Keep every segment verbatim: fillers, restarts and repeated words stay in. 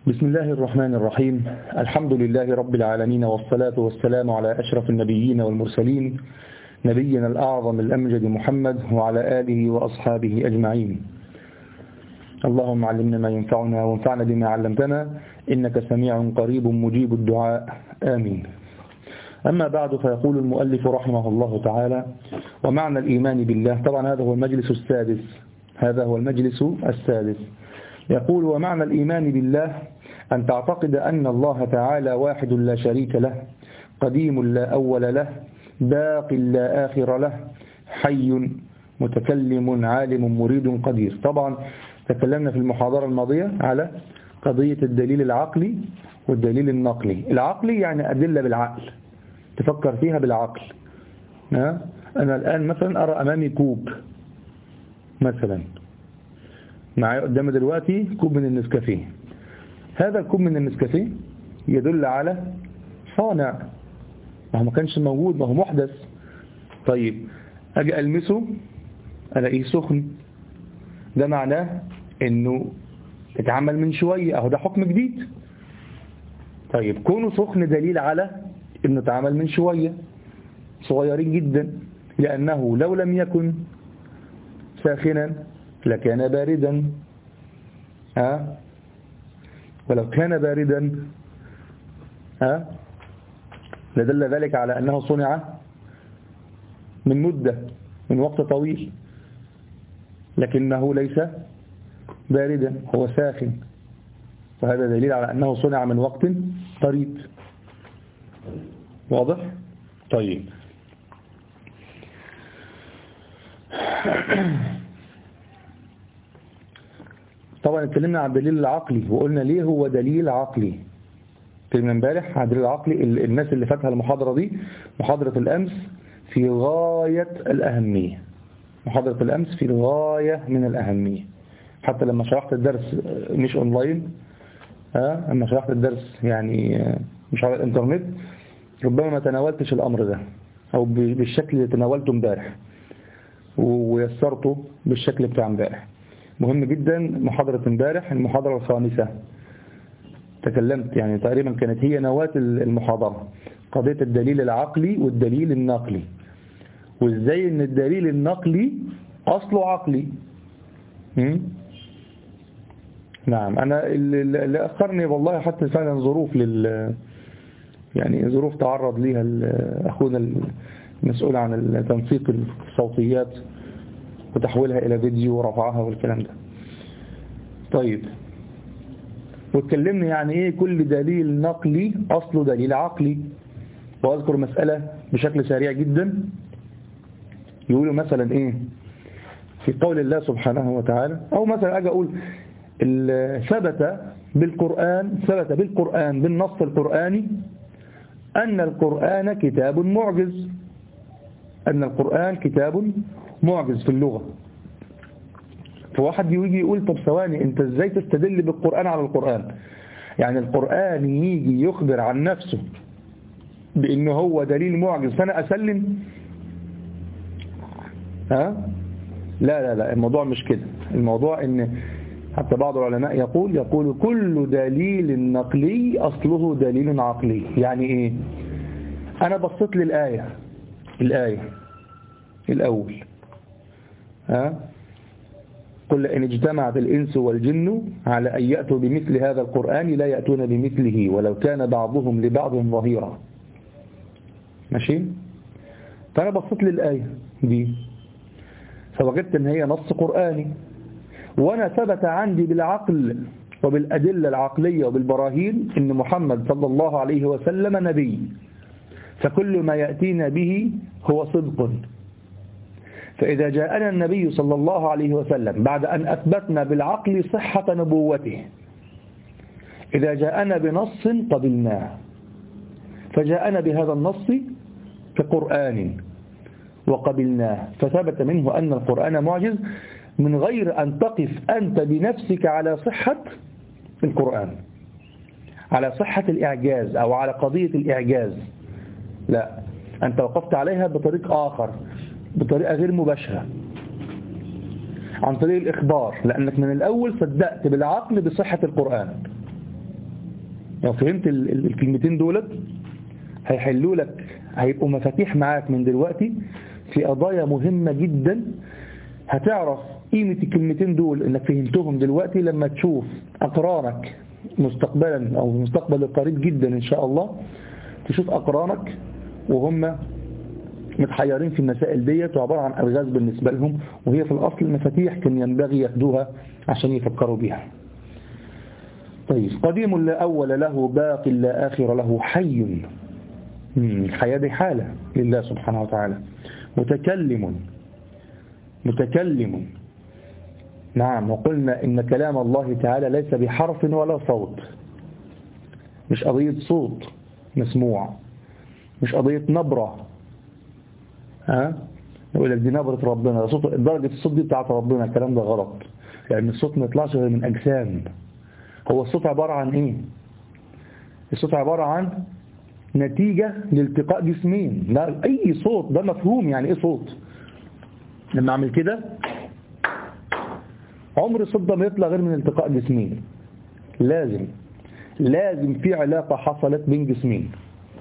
بسم الله الرحمن الرحيم. الحمد لله رب العالمين، والصلاة والسلام على أشرف النبيين والمرسلين، نبينا الأعظم الأمجد محمد وعلى آله وأصحابه أجمعين. اللهم علمنا ما ينفعنا وانفعنا بما علمتنا، إنك سميع قريب مجيب الدعاء، آمين. أما بعد، فيقول المؤلف رحمه الله تعالى: ومعنى الإيمان بالله. طبعا هذا هو المجلس السادس هذا هو المجلس السادس يقول: ومعنى الإيمان بالله أن تعتقد أن الله تعالى واحد لا شريك له، قديم لا أول له، باق لا آخر له، حي متكلم عالم مريد قدير. طبعا تكلمنا في المحاضرة الماضية على قضية الدليل العقلي والدليل النقلي. العقلي يعني أدلة بالعقل، تفكر فيها بالعقل. أنا الآن مثلا أرى أمامي كوب مثلا، معايا قدامي دلوقتي كوب من النسكافيه. هذا الكوب من النسكافيه يدل على صانع، ما هو ما كانش موجود، ما هو محدث. طيب أجي ألمسه ألاقيه سخن، ده معناه إنه اتعمل من شوية، أهو ده حكم جديد. طيب كونه سخن دليل على إنه اتعمل من شوية، صغيرين جدا، لأنه لو لم يكن ساخنا لكان باردا، ها ولو كان باردا ها لدل ذلك على أنه صنع من مدة من وقت طويل، لكنه ليس باردا، هو ساخن، وهذا دليل على أنه صنع من وقت قريب. واضح؟ طيب طبعا اتكلمنا عن الدليل العقلي وقلنا ليه هو دليل عقلي. اتكلمنا امبارح عن الدليل العقلي. الناس اللي فاتها المحاضرة دي، محاضرة الأمس، في غاية الأهمية. محاضرة الأمس في غاية من الأهمية. حتى لما شرحت الدرس مش أونلاين، ها لما شرحت الدرس يعني مش على الإنترنت، ربما ما تناولتش الأمر ده أو بالشكل اللي تناولته امبارح ويسرته بالشكل بتاع امبارح. مهم جدا. محاضرة امبارح المحاضرة الخامسة تكلمت، يعني تقريبا كانت هي نواة المحاضرة، قضية الدليل العقلي والدليل النقلي، وازاي ان الدليل النقلي اصله عقلي. م? نعم. انا اللي اخرني والله حتى فعلا ظروف لل يعني ظروف تعرض ليها اخونا المسؤول عن تنسيق الصوتيات وتحويلها إلى فيديو ورفعها والكلام ده. طيب واتكلمنا يعني إيه كل دليل نقلي أصله دليل عقلي. وأذكر مسألة بشكل سريع جدا. يقولوا مثلا إيه في قول الله سبحانه وتعالى، أو مثلا أجي أقول ثبت بالقرآن ثبت بالقرآن بالنص القرآني أن القرآن كتاب معجز. أن القرآن كتاب معجز في اللغة. فواحد يجي يقول طب ثواني، انت ازاي تستدل بالقرآن على القرآن؟ يعني القرآن يجي يخبر عن نفسه بأنه هو دليل معجز فأنا أسلم؟ ها؟ لا لا لا، الموضوع مش كده. الموضوع ان حتى بعض العلماء يقول يقول كل دليل نقلي أصله دليل عقلي. يعني ايه؟ أنا بصيت للآية الآية الأول، ها قل إن اجتمعت الإنس والجن على أن يأتوا بمثل هذا القرآن لا يأتون بمثله ولو كان بعضهم لبعض ظهيرا. ماشي؟ فأنا بصيت للآية دي فوجدت أن هي نص قرآني، وأنا ثبت عندي بالعقل وبالأدلة العقلية وبالبراهين أن محمد صلى الله عليه وسلم نبي، فكل ما يأتينا به هو صدق. فإذا جاءنا النبي صلى الله عليه وسلم بعد أن أثبتنا بالعقل صحة نبوته، إذا جاءنا بنص قبلناه، فجاءنا بهذا النص كقرآن وقبلناه، فثبت منه أن القرآن معجز من غير أن تقف أنت بنفسك على صحة القرآن، على صحة الإعجاز أو على قضية الإعجاز. لا، أنت وقفت عليها بطريق آخر، بطريقة غير مباشرة، عن طريق الإخبار، لأنك من الأول صدقت بالعقل بصحة القرآن. لو فهمت الكلمتين دولت هيحلوا لك، هيبقوا مفاتيح معاك من دلوقتي في قضايا مهمة جدا. هتعرف قيمة الكلمتين دول انك فهمتهم دلوقتي لما تشوف أقرانك مستقبلا أو المستقبل القريب جدا إن شاء الله، تشوف أقرانك وهم متحيرين في المسائل ديت وعبارة عن ألغاز بالنسبة لهم، وهي في الأصل مفاتيح كان ينبغي ياخدوها عشان يفكروا بيها. طيب، قديم لا أول له، باق لا آخر له، حي. الحياة دي حالة لله سبحانه وتعالى. متكلم، متكلم. نعم، وقلنا إن كلام الله تعالى ليس بحرف ولا صوت، مش قضية صوت مسموع، مش قضية نبرة. ها يقول لك دي نبرة ربنا، صوت درجة الصوت دي بتاعت ربنا. الكلام ده غلط، لأن الصوت ما يطلعش غير من أجسام. هو الصوت عبارة عن إيه؟ الصوت عبارة عن نتيجة لالتقاء جسمين. لا، أي صوت ده مفهوم. يعني إيه صوت؟ لما أعمل كده عمر الصوت ده ما يطلع غير من التقاء جسمين. لازم لازم في علاقة حصلت بين جسمين.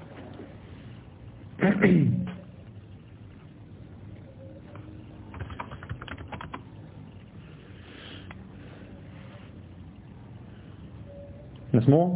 مسموع؟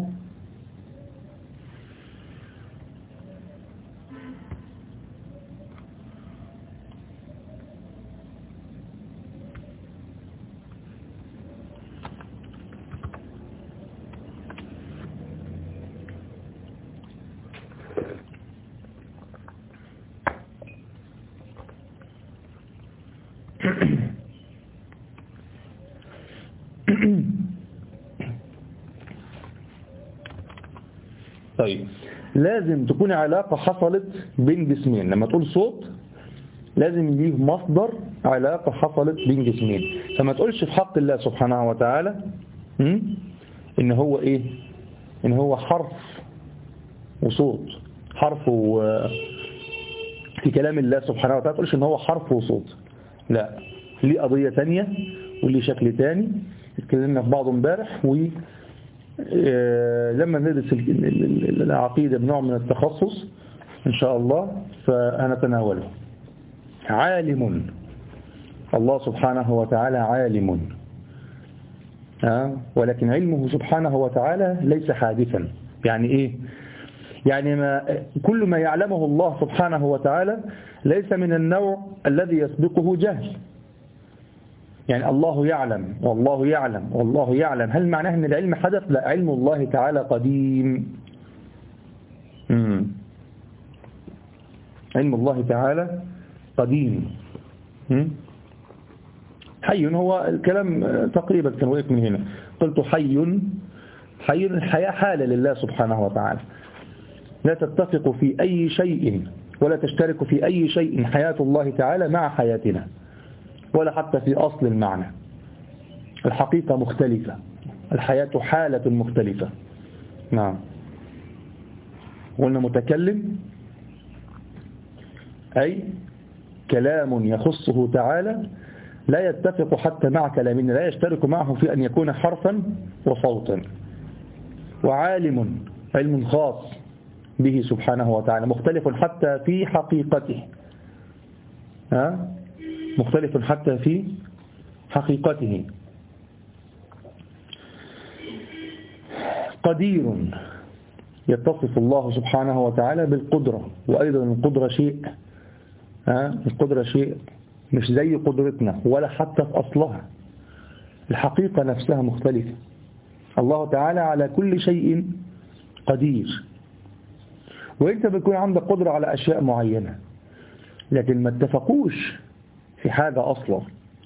طيب، لازم تكون علاقة حصلت بين جسمين. لما تقول صوت لازم ليه مصدر علاقة حصلت بين جسمين. فما تقولش في حق الله سبحانه وتعالى إن هو إيه؟ إن هو حرف وصوت. حرف و... في كلام الله سبحانه وتعالى تقولش إن هو حرف وصوت. لا، ليه قضية تانية وليه شكل تاني اتكلمنا في بعضه امبارح. و لما ندرس العقيدة بنوع من التخصص إن شاء الله فهنتناوله. عالم، الله سبحانه وتعالى عالم، ولكن علمه سبحانه وتعالى ليس حادثا. يعني إيه؟ يعني ما كل ما يعلمه الله سبحانه وتعالى ليس من النوع الذي يسبقه جهل. يعني الله يعلم والله يعلم والله يعلم، هل معناه أن العلم حدث؟ لا، علم الله تعالى قديم. مم. علم الله تعالى قديم. مم. حي، هو الكلام تقريبا كان وقف من هنا. قلت حي، حي الحياة حالة لله سبحانه وتعالى، لا تتفق في أي شيء ولا تشترك في أي شيء حياة الله تعالى مع حياتنا، ولا حتى في أصل المعنى. الحقيقة مختلفة، الحياة حالة مختلفة. نعم. قلنا متكلم أي كلام يخصه تعالى لا يتفق حتى مع كلامنا، لا يشترك معه في أن يكون حرفا وصوتا. وعالم، علم خاص به سبحانه وتعالى، مختلف حتى في حقيقته. ها؟ مختلف حتى في حقيقته. قدير، يتصف الله سبحانه وتعالى بالقدرة، وأيضا القدرة شيء ها؟ القدرة شيء مش زي قدرتنا ولا حتى في أصلها. الحقيقة نفسها مختلفة. الله تعالى على كل شيء قدير، وإنت بيكون عندك قدرة على أشياء معينة لكن ما اتفقوش في حاجة أصلا.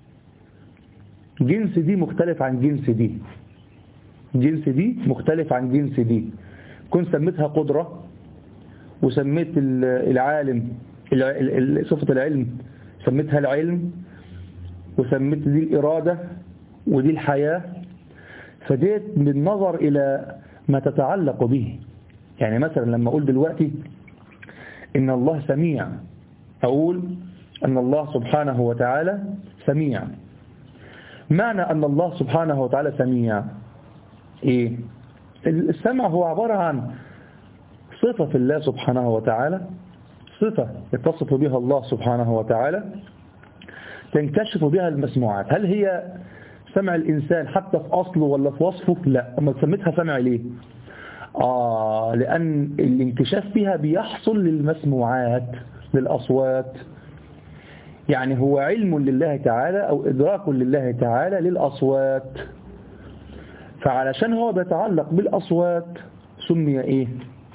جنس دي مختلف عن جنس دي، جنس دي مختلف عن جنس دي. كنت سميتها قدرة وسميت العالم صفة العلم سميتها العلم، وسميت دي الإرادة ودي الحياة، فديت بالنظر إلى ما تتعلق به. يعني مثلا لما أقول دلوقتي إن الله سميع، أقول أن الله سبحانه وتعالى سميع. معنى أن الله سبحانه وتعالى سميع إيه؟ السمع هو عبارة عن صفة في الله سبحانه وتعالى، صفة يتصف بها الله سبحانه وتعالى تنكشف بها المسموعات. هل هي سمع الإنسان حتى في أصله ولا في وصفه؟ لا. أما سميتها سمع ليه؟ آه لأن الانكشاف فيها بيحصل للمسموعات، للأصوات. يعني هو علم لله تعالى أو إدراك لله تعالى للأصوات، فعلشان هو بيتعلق بالأصوات سمي إيه؟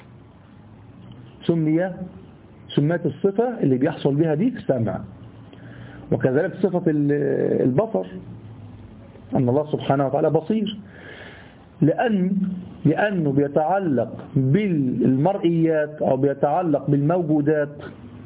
سمي سمات الصفة اللي بيحصل بها دي سمع. وكذلك صفة البصر، أن الله سبحانه وتعالى بصير، لأن لأنه بيتعلق بالمرئيات أو بيتعلق بالموجودات،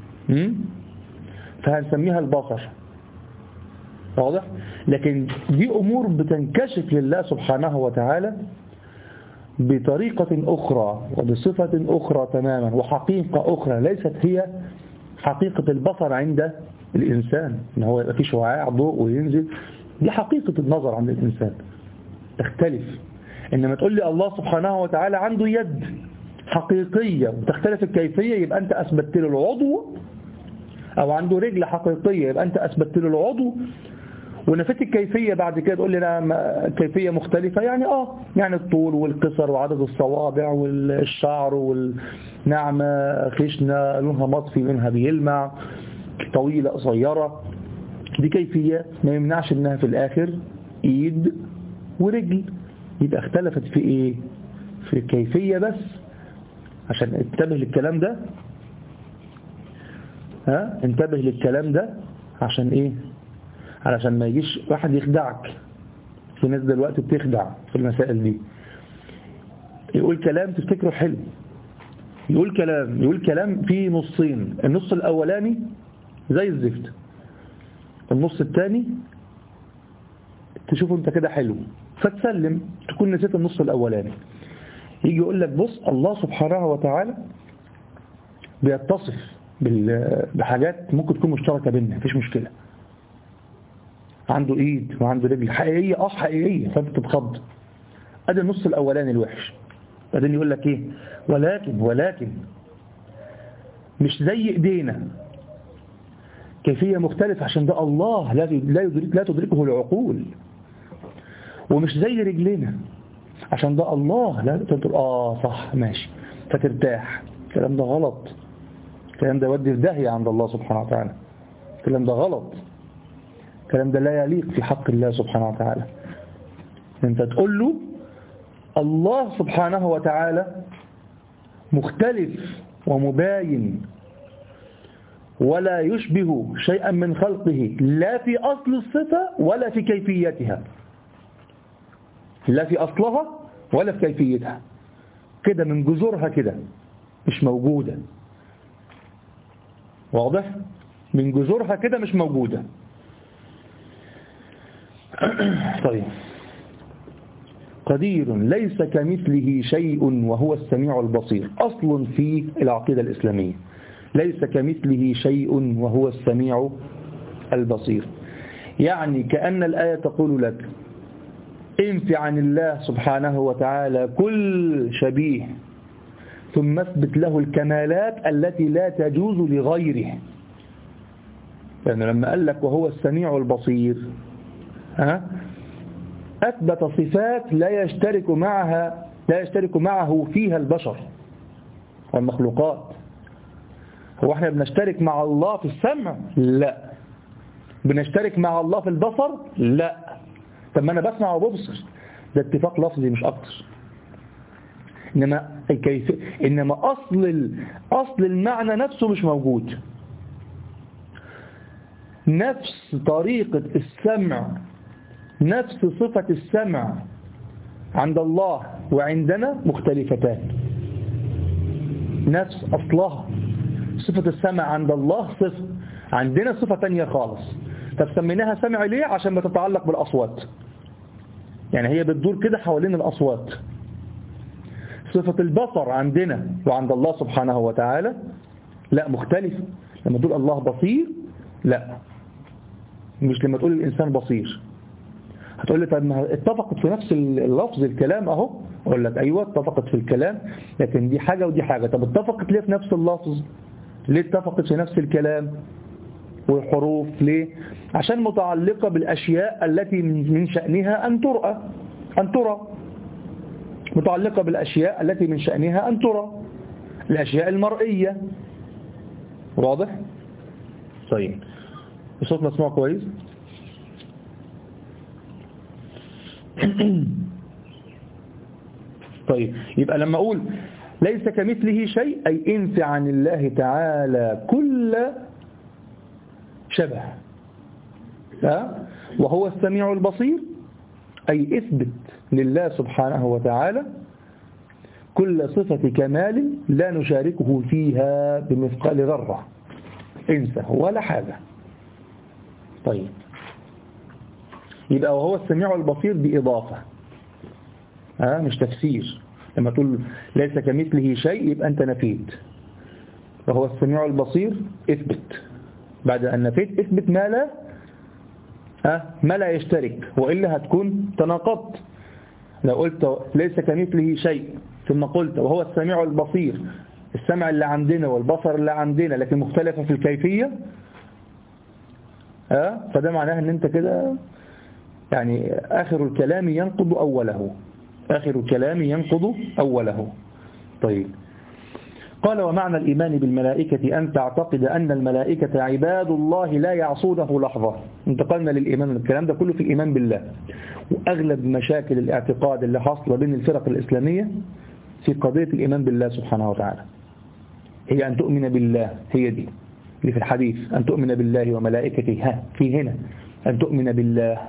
فهنسميها البصر. واضح؟ لكن دي أمور بتنكشف لله سبحانه وتعالى بطريقة أخرى وبصفة أخرى تماما وحقيقة أخرى ليست هي حقيقة البصر عند الإنسان، إن هو يبقى فيه شعاع ضوء وينزل. دي حقيقة النظر عند الإنسان تختلف. إنما تقول لي الله سبحانه وتعالى عنده يد حقيقية وتختلف الكيفية، يبقى أنت أثبتت له العضو، أو عنده رجل حقيقية يبقى أنت أثبتت له العضو ونفت الكيفية. بعد كده تقول لي لا كيفية مختلفة، يعني آه يعني الطول والقصر وعدد الصوابع والشعر والنعمة خشنة لونها مطفي منها بيلمع، طويلة قصيرة، دي كيفية ما يمنعش انها في الاخر ايد ورجل. يبقى اختلفت في ايه؟ في الكيفية بس. عشان انتبه للكلام ده، ها انتبه للكلام ده عشان ايه؟ علشان ما يجيش واحد يخدعك. في ناس دلوقتي بتخدع في المسائل دي، يقول كلام تفتكره حلو، يقول كلام يقول كلام فيه نصين، النص الاولاني زي الزفت، النص الثاني تشوفه انت كده حلو فتسلم، تكون نسيت النص الاولاني. يجي يقول لك بص الله سبحانه وتعالى بيتصف بحاجات ممكن تكون مشتركة بيننا، مفيش مشكلة. عنده ايد وعنده رجل حقيقية، اه حقيقية، فانت تتخض. ادي النص الاولاني الوحش. بعدين يقول لك ايه؟ ولكن ولكن مش زي ايدينا، كيفية مختلفة، عشان ده الله لا لا يدرك لا تدركه العقول. ومش زي رجلنا، عشان ده الله لا تدرك. اه صح ماشي، فترتاح. الكلام ده غلط، الكلام ده يودي في داهية عند الله سبحانه وتعالى. الكلام ده غلط، الكلام ده لا يليق في حق الله سبحانه وتعالى. انت تقول له الله سبحانه وتعالى مختلف ومباين ولا يشبه شيئا من خلقه، لا في أصل الصفة ولا في كيفيتها، لا في أصلها ولا في كيفيتها، كده من جذورها كده مش موجودة. واضح؟ من جذورها كده مش موجودة. طيب، قدير ليس كمثله شيء وهو السميع البصير، أصل في العقيدة الإسلامية، ليس كمثله شيء وهو السميع البصير. يعني كأن الآية تقول لك انفي عن الله سبحانه وتعالى كل شبيه، ثم اثبت له الكمالات التي لا تجوز لغيره. لأنه لما قال لك وهو السميع البصير، ها أثبت صفات لا يشترك معها لا يشترك معه فيها البشر والمخلوقات. هو احنا بنشترك مع الله في السمع؟ لا. بنشترك مع الله في البصر؟ لا. طب ما انا بسمع وببصر، ده اتفاق لفظي مش اكتر. انما كيف انما اصل ال... اصل المعنى نفسه مش موجود. نفس طريقة السمع، نفس صفة السمع عند الله وعندنا مختلفتان. نفس أصلها صفة السمع عند الله صفة، عندنا صفة تانية خالص. طب سميناها سمع ليه؟ عشان ما تتعلق بالأصوات، يعني هي بتدور كده حوالين الأصوات. صفة البصر عندنا وعند الله سبحانه وتعالى لا، مختلف. لما تقول الله بصير لا، مش لما تقول الإنسان بصير. هتقول لي طب ما اتفقت في نفس اللفظ الكلام اهو، أقول لك أيوة اتفقت في الكلام، لكن دي حاجة ودي حاجة. طب اتفقت ليه في نفس اللفظ؟ ليه اتفقت في نفس الكلام والحروف؟ ليه؟ عشان متعلقة بالأشياء التي من شأنها أن ترى أن ترى متعلقة بالأشياء التي من شأنها أن ترى، الأشياء المرئية. واضح؟ طيب الصوت مسموع كويس؟ طيب يبقى لما أقول ليس كمثله شيء أي انفي عن الله تعالى كل شبه، وهو السميع البصير أي اثبت لله سبحانه وتعالى كل صفة كمال لا نشاركه فيها بمثقال ذرة، انسى ولا حاجة. طيب يبقى وهو السميع البصير بإضافة، ها مش تفسير. لما تقول ليس كمثله شيء يبقى أنت نفيت، وهو السميع البصير اثبت، بعد أن نفيت اثبت ما لا أه ما لا يشترك، وإلا هتكون تناقضت. لو قلت ليس كمثله شيء ثم قلت وهو السميع البصير، السمع اللي عندنا والبصر اللي عندنا لكن مختلفة في الكيفية، أه فده معناه أن أنت كده يعني آخر الكلام ينقض أوله، آخر الكلام ينقض أوله. طيب قال ومعنى الإيمان بالملائكة أن تعتقد أن الملائكة عباد الله لا يعصونه لحظة. انتقلنا للإيمان، الكلام ده كله في الإيمان بالله. وأغلب مشاكل الاعتقاد اللي حصل بين الفرق الإسلامية في قضية الإيمان بالله سبحانه وتعالى هي أن تؤمن بالله، هي دي اللي في الحديث، أن تؤمن بالله وملائكته، ها في هنا أن تؤمن بالله.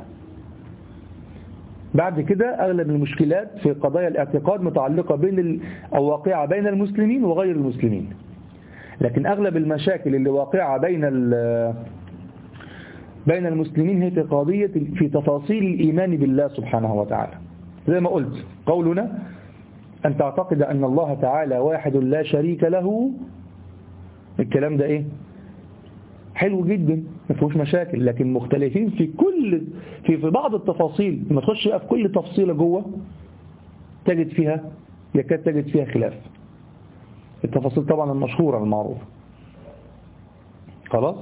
بعد كده أغلب المشكلات في قضايا الاعتقاد متعلقة بين أو واقعة بين المسلمين وغير المسلمين، لكن أغلب المشاكل اللي واقعة بين بين المسلمين هي في قضية في تفاصيل الإيمان بالله سبحانه وتعالى. زي ما قلت قولنا أن تعتقد أن الله تعالى واحد لا شريك له، الكلام ده إيه؟ حلو جدا ما فيهوش مشاكل، لكن مختلفين في كل في في بعض التفاصيل. لما تخش في كل تفصيلة جوه تجد فيها يكاد تجد فيها خلاف. التفاصيل طبعا المشهورة المعروفة. خلاص،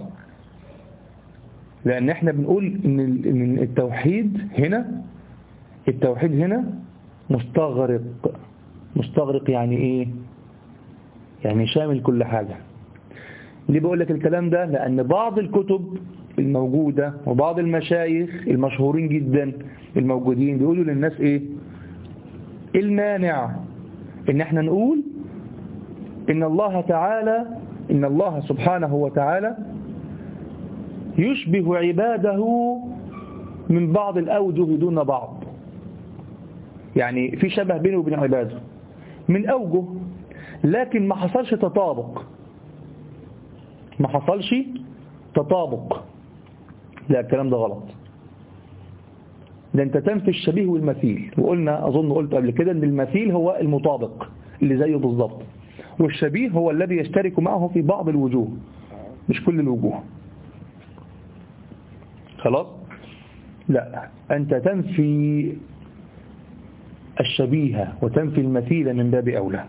لأن احنا بنقول ان التوحيد هنا التوحيد هنا مستغرق. مستغرق يعني ايه؟ يعني شامل كل حاجة. ليه بقول لك الكلام ده؟ لأن بعض الكتب الموجودة وبعض المشايخ المشهورين جدا الموجودين بيقولوا للناس ايه؟ المانع ان احنا نقول ان الله تعالى ان الله سبحانه وتعالى يشبه عباده من بعض الأوجه دون بعض، يعني في شبه بينه وبين عباده من أوجه، لكن ما حصلش تطابق ما حصلش تطابق لا، الكلام ده غلط. ده انت تنفي الشبيه والمثيل، وقلنا أظن قلت قبل كده ان المثيل هو المطابق اللي زيه بالظبط، والشبيه هو الذي يشترك معه في بعض الوجوه مش كل الوجوه. خلاص؟ لا، أنت تنفي الشبيه وتنفي المثيل من باب أولى.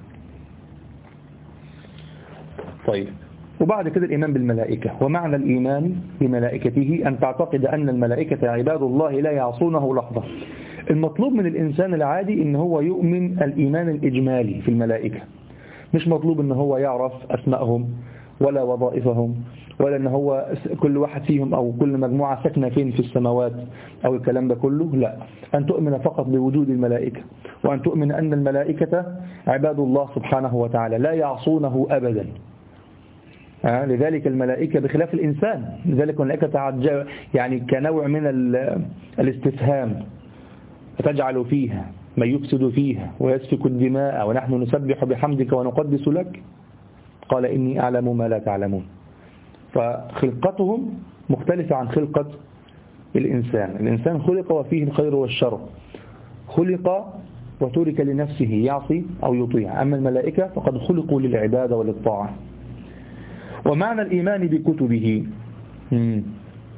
طيب، وبعد كده الإيمان بالملائكة. ومعنى الإيمان بملائكته أن تعتقد أن الملائكة عباد الله لا يعصونه لحظة. المطلوب من الإنسان العادي إن هو يؤمن الإيمان الإجمالي في الملائكة، مش مطلوب إن هو يعرف أسمائهم ولا وظائفهم ولا إن هو كل واحد فيهم أو كل مجموعة ساكنة فين في السماوات أو الكلام ده كله. لا، أن تؤمن فقط بوجود الملائكة، وأن تؤمن أن الملائكة عباد الله سبحانه وتعالى لا يعصونه أبدا. آه لذلك الملائكة بخلاف الإنسان، لذلك الملائكة يعني كنوع من الاستفهام، فتجعل فيها من يفسد فيها ويسفك الدماء ونحن نسبح بحمدك ونقدس لك، قال إني أعلم ما لا تعلمون. فخلقتهم مختلفة عن خلقة الإنسان. الإنسان خلق وفيه الخير والشر، خلق وترك لنفسه يعصي أو يطيع، أما الملائكة فقد خلقوا للعبادة وللطاعة. ومعنى الإيمان بكتبه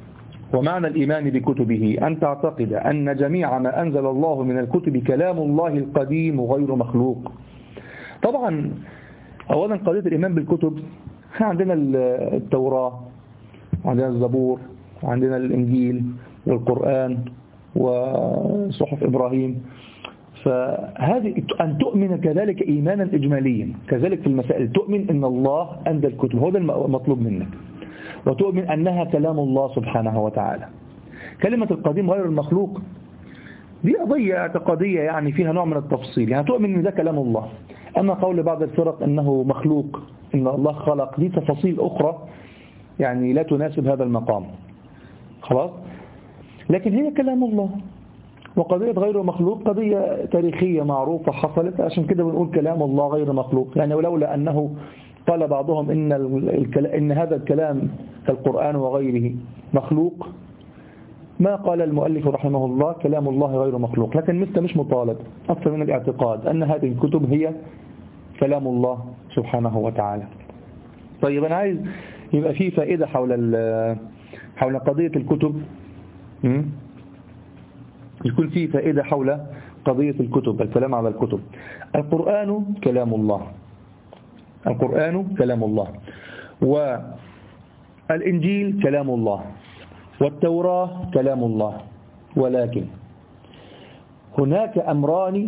ومعنى الإيمان بكتبه أن تعتقد أن جميع ما أنزل الله من الكتب كلام الله القديم غير مخلوق. طبعا أولا قضية الإيمان بالكتب، احنا عندنا التوراة وعندنا الزبور وعندنا الإنجيل والقرآن وصحف إبراهيم، فهذه أن تؤمن كذلك إيمانا إجماليا، كذلك في المسائل تؤمن أن الله أنزل الكتب، هو ده المطلوب منك، وتؤمن أنها كلام الله سبحانه وتعالى. كلمة القديم غير المخلوق دي قضية اعتقادية يعني فيها نوع من التفصيل، يعني تؤمن أن ده كلام الله. أما قول بعض الفرق أنه مخلوق، أن الله خلق، دي تفاصيل أخرى يعني لا تناسب هذا المقام، خلاص. لكن هي كلام الله. وقضية غير مخلوق قضية تاريخية معروفة حصلت، عشان كده بنقول كلام الله غير مخلوق. يعني ولولا أنه قال بعضهم إن, إن هذا الكلام كالقرآن وغيره مخلوق ما قال المؤلف رحمه الله كلام الله غير مخلوق. لكن مثل مش مطالب أكثر من الاعتقاد أن هذه الكتب هي كلام الله سبحانه وتعالى. طيب أنا عايز يبقى في فائدة حول حول قضية الكتب، يكون في فائدة حول قضية الكتب، الكلام على الكتب. القرآن كلام الله، القرآن كلام الله، والإنجيل كلام الله، والتوراة كلام الله. ولكن هناك أمران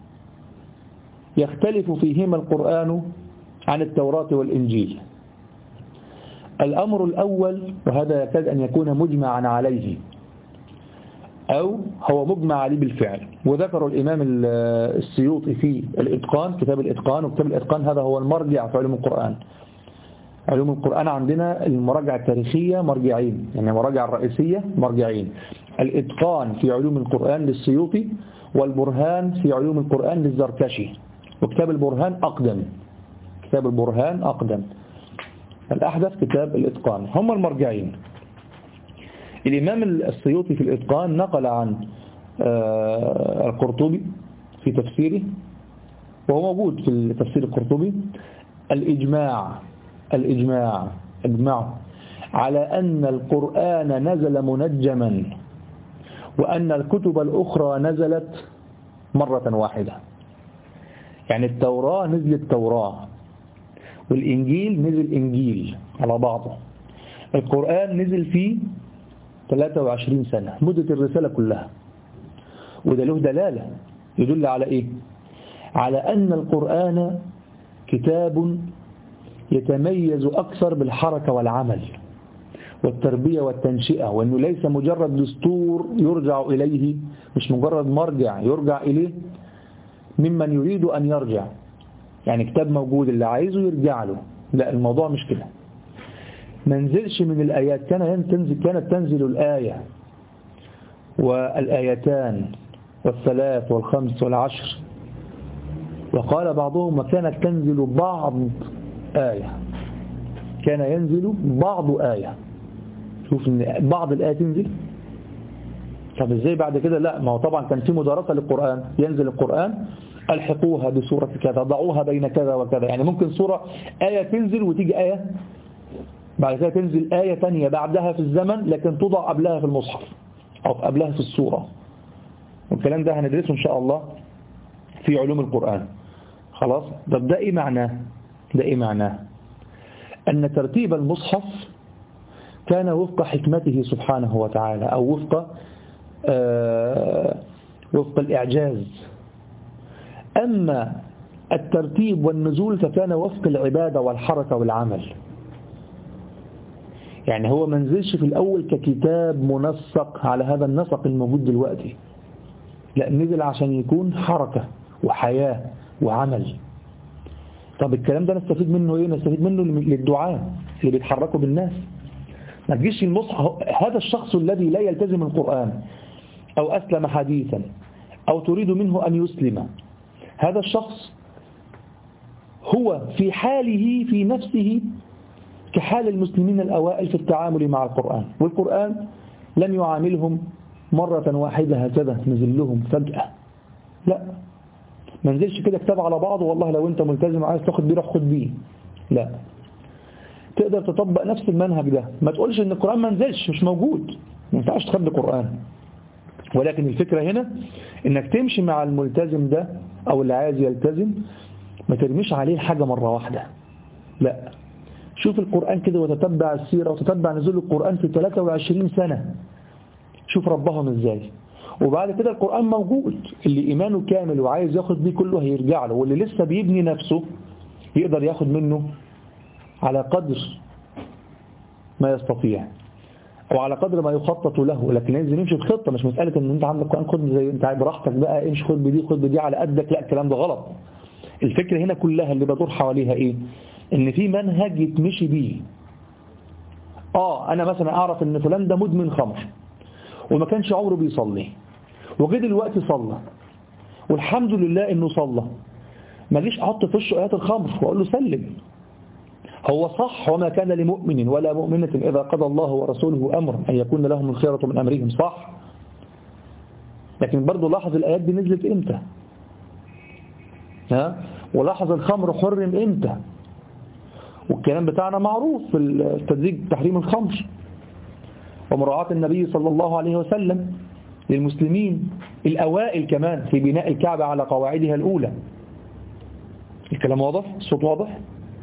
يختلف فيهما القرآن عن التوراة والإنجيل. الأمر الأول، وهذا يكاد أن يكون مجمعا عليه أو هو مجمع عليه بالفعل، وذكر الإمام السيوطي في الإتقان، كتاب الإتقان. وكتاب الإتقان هذا هو المرجع في علوم القرآن. علوم القرآن عندنا المراجع التاريخية مرجعين، يعني المراجع الرئيسية مرجعين: الإتقان في علوم القرآن للسيوطي، والبرهان في علوم القرآن للزركشي. وكتاب البرهان أقدم، كتاب البرهان أقدم، الأحدث كتاب الإتقان. هم المرجعين. الإمام السيوطي في الإتقان نقل عن القرطبي في تفسيره، وهو موجود في تفسير القرطبي، الإجماع الإجماع إجماع على أن القرآن نزل منجما، وأن الكتب الأخرى نزلت مرة واحدة. يعني التوراة نزل التوراة، والإنجيل نزل إنجيل على بعضه. القرآن نزل فيه ثلاثة وعشرين سنة، مدة الرسالة كلها. وده له دلالة يدل على إيه؟ على أن القرآن كتاب يتميز أكثر بالحركة والعمل والتربية والتنشئة، وأنه ليس مجرد دستور يرجع إليه، مش مجرد مرجع يرجع إليه ممن يريد أن يرجع، يعني كتاب موجود اللي عايزه يرجع له. لا، الموضوع مش كده. منزلش من الآيات، كان تنزل كانت تنزل الآية والآيتان والثلاث والخمس والعشر، وقال بعضهم وكانت تنزل بعض آية، كان ينزل بعض آية. شوف ان بعض الآية تنزل، طب ازاي بعد كده؟ لا، ما هو طبعا كان في مدارسة للقرآن، ينزل القرآن الحقوها بسورة كذا، ضعوها بين كذا وكذا. يعني ممكن سورة آية تنزل وتيجي آية بعد كده تنزل آية تانية بعدها في الزمن، لكن توضع قبلها في المصحف أو قبلها في السورة. والكلام ده هندرسه إن شاء الله في علوم القرآن. خلاص. طب ده إيه معناه؟ ده إيه معناه؟ أن ترتيب المصحف كان وفق حكمته سبحانه وتعالى، أو وفق آه وفق الإعجاز. أما الترتيب والنزول فكان وفق العبادة والحركة والعمل. يعني هو منزلش في الأول ككتاب منسق على هذا النسق الموجود دلوقتي، لا، نزل عشان يكون حركة وحياة وعمل. طب الكلام ده نستفيد منه ايه؟ نستفيد منه للدعاء اللي بيتحركوا بالناس. ما تجيش المصحف، هذا الشخص الذي لا يلتزم القرآن أو أسلم حديثا أو تريد منه أن يسلم، هذا الشخص هو في حاله في نفسه كحال المسلمين الأوائل في التعامل مع القرآن، والقرآن لم يعاملهم مرة واحدة هكذا نزل لهم فجأة. لا، ما نزلش كده كتاب على بعض والله لو انت ملتزم عايز تاخد بيه روح خد بيه. لا، تقدر تطبق نفس المنهج ده. ما تقولش ان القرآن ما نزلش، مش موجود، ما ينفعش تخبي قرآن. ولكن الفكرة هنا انك تمشي مع الملتزم ده او اللي عايز يلتزم، ما ترميش عليه حاجة مرة واحدة، لا، شوف القرآن كده وتتبع السيرة وتتبع نزول القرآن في ثلاثة وعشرين سنة، شوف ربهم ازاي. وبعد كده القرآن موجود، اللي إيمانه كامل وعايز ياخد بيه كله هيرجع له، واللي لسه بيبني نفسه يقدر ياخد منه على قدر ما يستطيع او على قدر ما يخطط له. لكن لازم يمشي بخطة، مش مسألة ان انت عندك قرآن خد زي انت براحتك بقى، امشي خد بدي خد بدي على قدك، لا، الكلام ده غلط. الفكرة هنا كلها اللي بدور حواليها ايه؟ ان في منهج يتمشي بيه. اه انا مثلا اعرف ان فلان ده مدمن خمر وما كانش عمره بيصلي، وجه دلوقتي صلى والحمد لله انه صلى، ماليش احط في وشه ايات الخمر واقول له سلم. هو صح، وما كان لمؤمن ولا مؤمنة إذا قضى الله ورسوله أمرا أن يكون لهم الخيرة من أمرهم، صح. لكن برضو لاحظ الآيات دي نزلت إمتى، ها؟ ولاحظ الخمر حرم إمتى، والكلام بتاعنا معروف في التدريج تحريم الخمر ومراعاة النبي صلى الله عليه وسلم للمسلمين الأوائل كمان في بناء الكعبة على قواعدها الأولى. الكلام واضح؟ الصوت واضح؟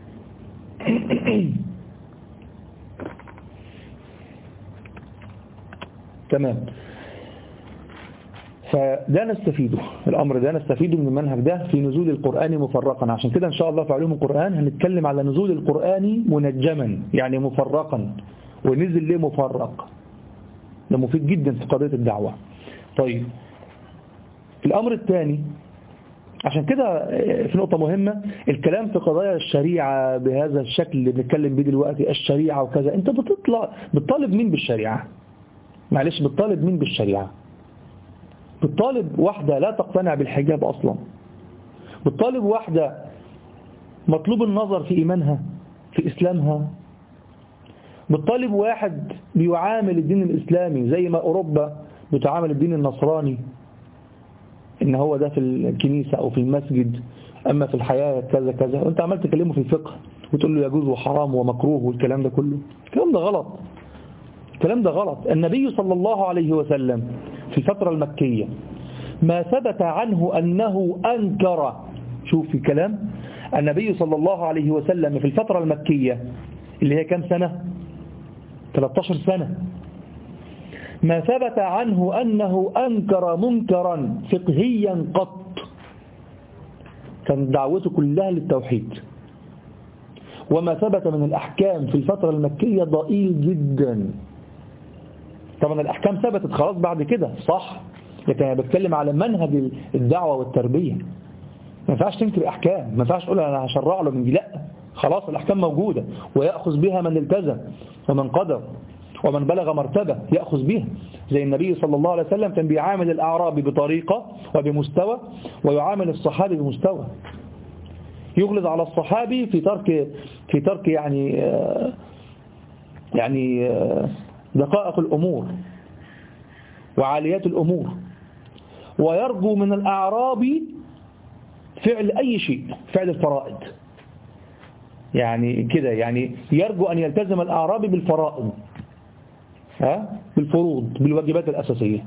تمام. فده نستفيده، الأمر ده نستفيده من المنهج ده في نزول القرآن مفرقا. عشان كده إن شاء الله في علوم القرآن هنتكلم على نزول القرآن منجما، يعني مفرقا، ونزل ليه مفرق، ده مفيد جدا في قضية الدعوة. طيب الأمر الثاني، عشان كده في نقطة مهمة، الكلام في قضايا الشريعة بهذا الشكل اللي بنتكلم بيه دلوقتي، الشريعة وكذا، انت بتطلع بتطالب مين بالشريعة؟ معلش، بتطالب مين بالشريعة؟ بتطالب واحدة لا تقتنع بالحجاب أصلا، بتطالب واحدة مطلوب النظر في إيمانها في إسلامها، بتطالب واحد بيعامل الدين الإسلامي زي ما أوروبا بتعامل الدين النصراني، إن هو ده في الكنيسة أو في المسجد، أما في الحياة كذا كذا، وأنت عمال تكلمه في الفقه وتقول له يجوز وحرام ومكروه والكلام ده كله. الكلام ده غلط، الكلام ده غلط. النبي صلى الله عليه وسلم في الفترة المكية ما ثبت عنه أنه أنكر، شوف في كلام النبي صلى الله عليه وسلم في الفترة المكية اللي هي كم سنة؟ ثلاثة عشر سنة. ما ثبت عنه أنه أنكر منكرا فقهيا قط، كان دعوته كلها للتوحيد. وما ثبت من الأحكام في الفترة المكية ضئيل جدا. طبعا الأحكام ثبتت خلاص بعد كده، صح، لكن أنا بتكلم على منهج الدعوة والتربية. ما ينفعش تنكر أحكام، ما ينفعش تقول أنا هشرع له من دي، لا، خلاص الأحكام موجودة ويأخذ بها من التزم ومن قدر ومن بلغ مرتبة يأخذ بها. زي النبي صلى الله عليه وسلم كان بيعامل الأعرابي بطريقة وبمستوى، ويعامل الصحابي بمستوى. يغلظ على الصحابي في ترك في ترك يعني يعني دقائق الأمور وعاليات الأمور، ويرجو من الأعرابي فعل أي شيء، فعل الفرائض، يعني كده، يعني يرجو أن يلتزم الأعرابي بالفرائض، ها، بالفروض، بالواجبات الأساسية.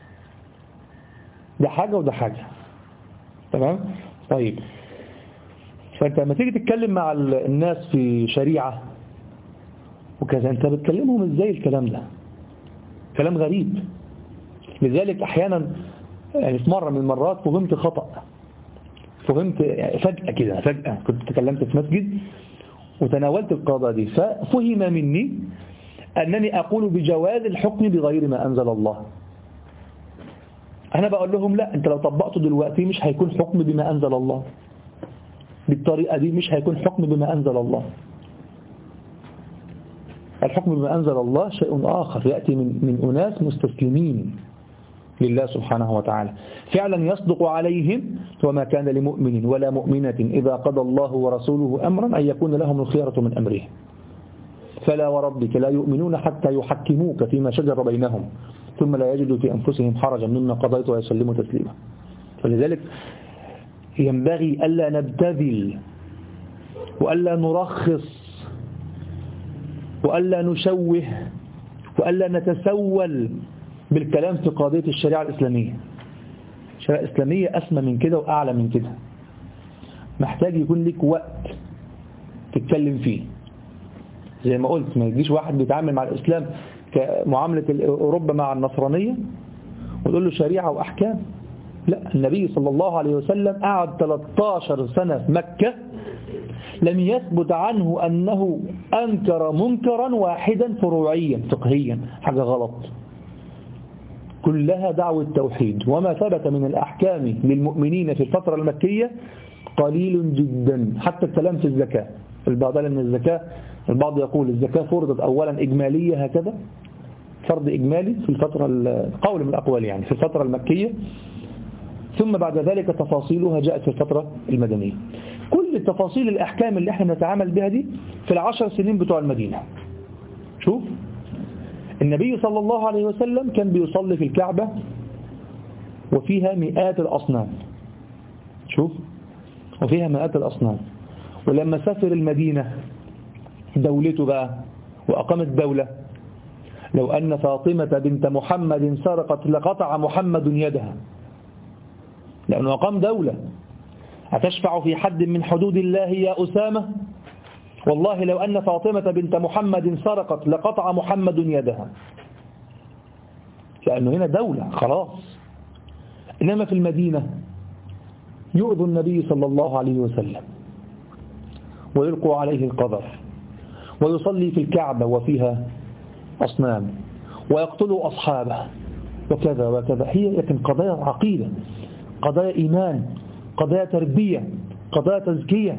ده حاجة وده حاجة، تمام؟ طيب، فأنت لما تيجي تتكلم مع الناس في شريعة وكذا، أنت بتكلمهم إزاي؟ الكلام ده كلام غريب. لذلك أحيانا يعني في مرة من المرات فهمت خطأ، فهمت فجأة كده، فجأة كنت تكلمت في مسجد وتناولت القضاء دي، ففهم مني أنني أقول بجواز الحكم بغير ما أنزل الله. أنا بقول لهم لا، أنت لو طبقته دلوقتي مش هيكون حكم بما أنزل الله، بالطريقة دي مش هيكون حكم بما أنزل الله. الحكم بما أنزل الله شيء آخر، يأتي من من أناس مستسلمين لله سبحانه وتعالى، فعلا يصدق عليهم وما كان لمؤمن ولا مؤمنة إذا قضى الله ورسوله أمرا أن يكون لهم الخيرة من أمره، فلا وربك لا يؤمنون حتى يحكموك فيما شجر بينهم ثم لا يجدوا في أنفسهم حرجا مما قضيت ويسلموا تسليما. فلذلك ينبغي ألا نبتذل وألا نرخص وألا نشوه وألا نتسول بالكلام في قضية الشريعة الإسلامية. الشريعة الإسلامية أسمى من كده وأعلى من كده، محتاج يكون لك وقت تتكلم فيه. زي ما قلت ما يجيش واحد بيتعامل مع الإسلام كمعاملة أوروبا مع النصرانية وتقول له شريعة وأحكام. لا، النبي صلى الله عليه وسلم قعد ثلاثة عشر سنة في مكة لم يثبت عنه أنه أنكر منكرا واحدا فروعيا فقهيا حاجة غلط، كلها دعوة توحيد. وما ثبت من الأحكام للمؤمنين في الفترة المكية قليل جدا. حتى الكلام في الزكاة، البعض من الزكاة، البعض يقول الزكاة فرضت أولا إجمالية هكذا، فرض إجمالي في الفترة، قول من الأقوال يعني، في الفترة المكية، ثم بعد ذلك تفاصيلها جاءت في الفترة المدنية. كل التفاصيل الأحكام اللي احنا نتعامل بها دي في العشر سنين بتوع المدينة. شوف النبي صلى الله عليه وسلم كان بيصلي في الكعبة وفيها مئات الأصنام. شوف وفيها مئات الأصنام. ولما سافر المدينة دولته بقى وأقامت دولة، لو أن فاطمة بنت محمد سرقت لقطع محمد يدها، لأنه أقام دولة. أتشفع في حد من حدود الله يا أسامة؟ والله لو أن فاطمة بنت محمد سرقت لقطع محمد يدها، لأنه هنا دولة خلاص. إنما في المدينة يؤذي النبي صلى الله عليه وسلم ويلقوا عليه القذر، ويصلي في الكعبة وفيها أصنام، ويقتلوا أصحابه وكذا وكذا. هي لكن قضايا عقيدة، قضايا إيمان، قضايا تربية، قضايا تزكية.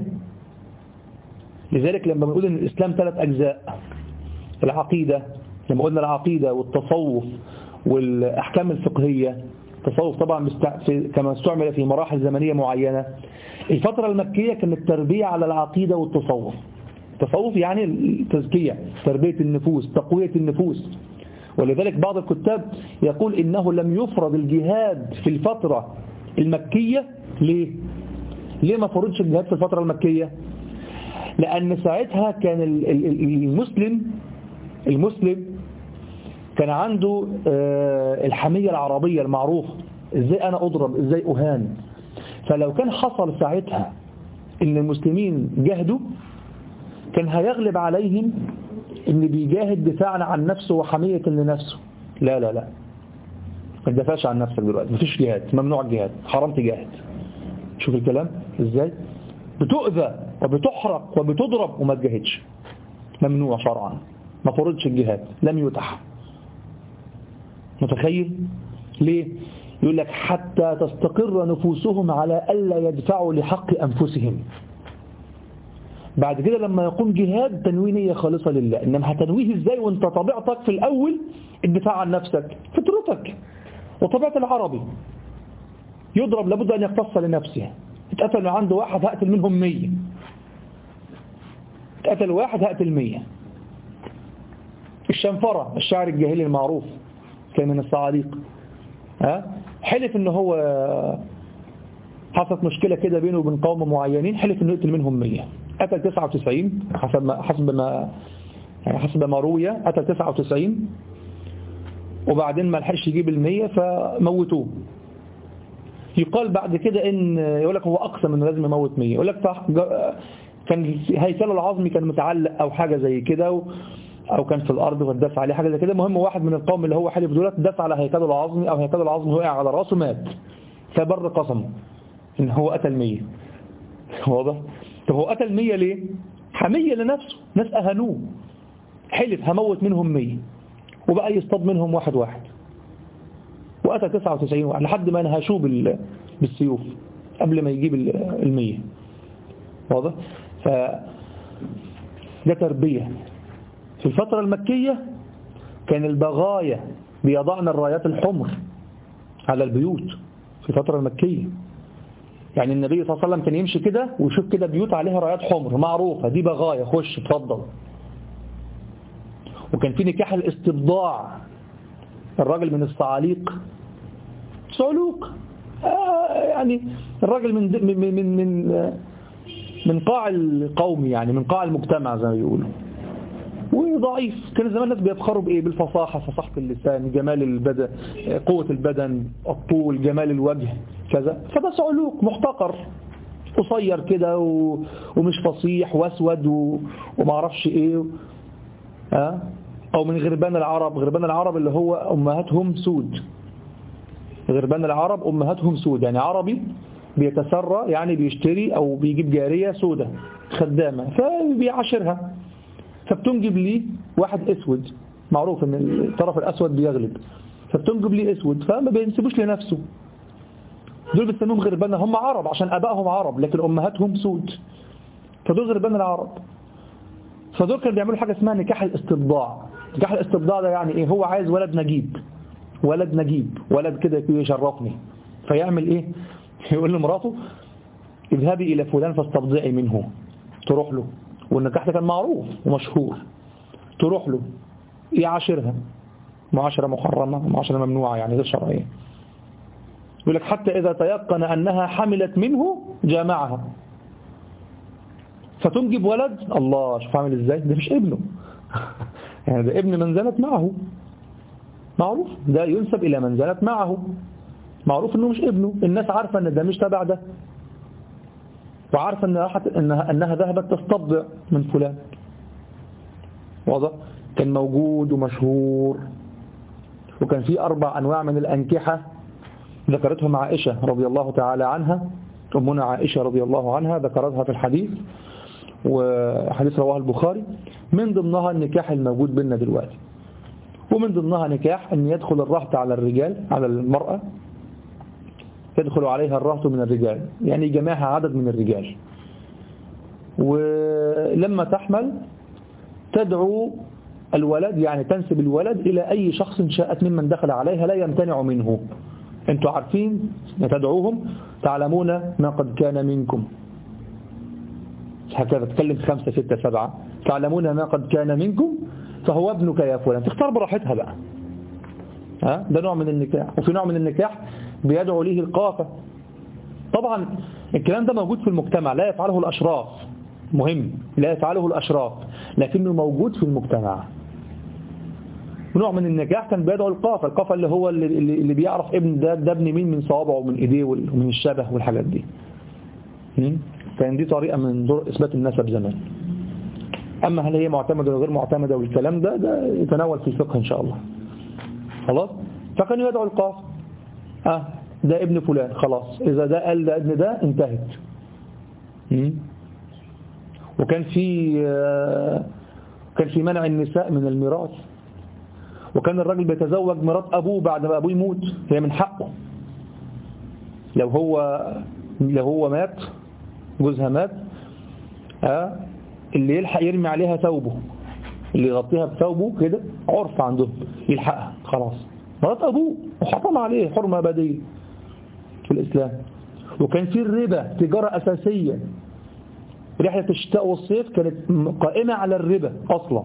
لذلك لما بنقول إن الإسلام ثلاث أجزاء، العقيدة، لما قلنا العقيدة والتصوف والأحكام الفقهية، التصوف طبعا كما استعمل في مراحل زمنية معينة. الفترة المكية كانت التربية على العقيدة والتصوف. التصوف يعني التزكية، تربية النفوس، تقوية النفوس. ولذلك بعض الكتاب يقول إنه لم يفرض الجهاد في الفترة المكية. ليه؟ ليه ما فرضش الجهاد في الفترة المكية؟ لأن ساعتها كان المسلم المسلم كان عنده الحمية العربية المعروفة، ازاي أنا أضرب، ازاي أهان. فلو كان حصل ساعتها إن المسلمين جاهدوا كان هيغلب عليهم إن بيجاهد دفاعا عن نفسه وحمية لنفسه. لا لا لا، ما تدافعش عن نفسك دلوقتي، مفيش جهاد، ممنوع الجهاد، حرام تجاهد. شوف الكلام ازاي، بتؤذى وبتحرق وبتضرب وما تجاهدش، ممنوع شرعا، ما فرضش الجهاد، لم يتح. متخيل ليه؟ يقول لك حتى تستقر نفوسهم على ألا يدفعوا لحق أنفسهم. بعد كده لما يقوم جهاد تنوي نية خالصة لله. إنما هتنويه إزاي وانت طبيعتك في الأول الدفاع عن نفسك، فطرتك وطبيعة العربي يضرب لابد أن يقتص لنفسه. اتقتل عنده واحد هقتل منهم مية، اتقتل واحد هقتل مية. الشنفرة الشاعر الجاهلي المعروف كان من الصعاليق، ها حلف إنه هو حصلت مشكلة كده بينه وبين قوم معينين، حلف إنه يقتل منهم مية، قتل تسعة وتسعين حسب ما حسب ما يعني حسب ما روي، قتل تسعة وتسعين وبعدين ما لحقش يجيب المية فموتوه. يقال بعد كده ان يقول لك هو اقسم انه لازم يموت مية، يقول لك كان هيكله العظمي كان متعلق او حاجه زي كده، او كان في الارض واتدفع عليه حاجه زي كده. المهم واحد من القوم اللي هو حلف دولت دفع على هيكله العظمي، او هيكله العظمي وقع على راسه مات، فبر قسمه ان هو قتل مية. واضح؟ طب هو قتل مية ليه؟ حميه لنفسه، ناس اهانوه، حلف هموت منهم مية وبقى يصطاد منهم واحد واحد، وقتل تسعة وتسعين واحد لحد ما نهشوه بالسيوف قبل ما يجيب المية. واضح؟ ف ده تربية. في الفترة المكية كان البغايا بيضعن الرايات الحمر على البيوت في الفترة المكية. يعني النبي صلى الله عليه وسلم كان يمشي كده ويشوف كده بيوت عليها رايات حمر معروفة، دي بغايا، خش اتفضل. وكان في نكاح الاستبضاع، الراجل من الصعاليق صعلوق، آه يعني الراجل من من من من من قاع القوم، يعني من قاع المجتمع زي ما بيقولوا، وضعيف. كان زمان الناس بيفخروا بإيه؟ بالفصاحة، فصاحة اللسان، جمال البدن، قوة البدن، الطول، جمال الوجه، كذا. فده صعلوك محتقر قصير كده و... ومش فصيح واسود و... وما اعرفش ايه. ها؟ او من غربان العرب. غربان العرب اللي هو امهاتهم سود. غربان العرب امهاتهم سود، يعني عربي بيتسرى، يعني بيشتري او بيجيب جارية سودة خدامة فبيعاشرها، فبتنجب لي واحد اسود، معروف ان الطرف الاسود بيغلب، فبتنجب لي اسود، فما بينسبوش لنفسه. دول بيسموهم غربان، هم عرب عشان ابائهم عرب لكن امهاتهم سود، فدول غربان العرب. فدول كانوا بيعملوا حاجة اسمها نكاح الاستبضاع. نكاح الاستبضاع ده يعني ايه؟ هو عايز ولد نجيب، ولد نجيب، ولد كده يشرفني، فيعمل ايه؟ يقول لمراته اذهبي الى فلان فاستبضعي منه، تروح له، والنكاح ده كان معروف ومشهور، تروح له يعاشرها معاشرة محرمة، معاشرة ممنوعة يعني غير شرعية. يقول لك حتى إذا تيقن أنها حملت منه جامعها، فتنجب ولد. الله، شوف عامل إزاي، ده مش ابنه يعني ده ابن من زنت معه، معروف، ده ينسب إلى من زنت معه، معروف أنه مش ابنه. الناس عارفة أن ده مش تبع ده، وعارفة أنها, أنها, أنها ذهبت تستبضع من فلان. واضح؟ كان موجود ومشهور. وكان في أربع أنواع من الأنكحة ذكرتهم عائشة رضي الله تعالى عنها. أمنا عائشة رضي الله عنها ذكرتها في الحديث، وحديث رواه البخاري. من ضمنها النكاح الموجود بيننا دلوقتي، ومن ضمنها نكاح أن يدخل الرهط على الرجال، على المرأة يدخل عليها الرهط من الرجال، يعني جماعها عدد من الرجال، ولما تحمل تدعو الولد، يعني تنسب الولد إلى أي شخص شاءت ممن دخل عليها لا يمتنع منه. انتوا عارفين تدعوهم تعلمون ما قد كان منكم، هكذا تكلم خمسة ستة سبعة، تعلمون ما قد كان منكم فهو ابنك يا فلان. تختار براحتها بقى. ها؟ ده نوع من النكاح. وفي نوع من النكاح بيدعو ليه القافة. طبعا الكلام ده موجود في المجتمع، لا يفعله الأشراف، مهم، لا يفعله الأشراف لكنه موجود في المجتمع. نوع من النكاح كان بيدعو القافة. القافة اللي هو اللي, اللي بيعرف ابن ده, ده ابن مين من صوابعه ومن ايديه ومن الشبه والحاجات دي. كان دي طريقة من طرق إثبات النسب زمان. أما هل هي معتمدة ولا غير معتمدة والكلام ده ده يتناول في الفقه إن شاء الله. خلاص. فكانوا يدعو القافة، اه ده ابن فلان، خلاص إذا ده قال ده ابن ده انتهت. وكان في آه كان في منع النساء من الميراث، وكان الراجل بيتزوج مرات أبوه بعد ما أبوه يموت، هي من حقه. لو هو لو هو مات، جوزها مات، ها اللي يلحق يرمي عليها ثوبه، اللي يغطيها بثوبه كده، عرف عندهم يلحقها خلاص، مرات أبوه وحرم عليه حرمة أبدية في الإسلام. وكان في الربا تجارة أساسية. رحلة الشتاء والصيف كانت قائمة على الربا أصلا.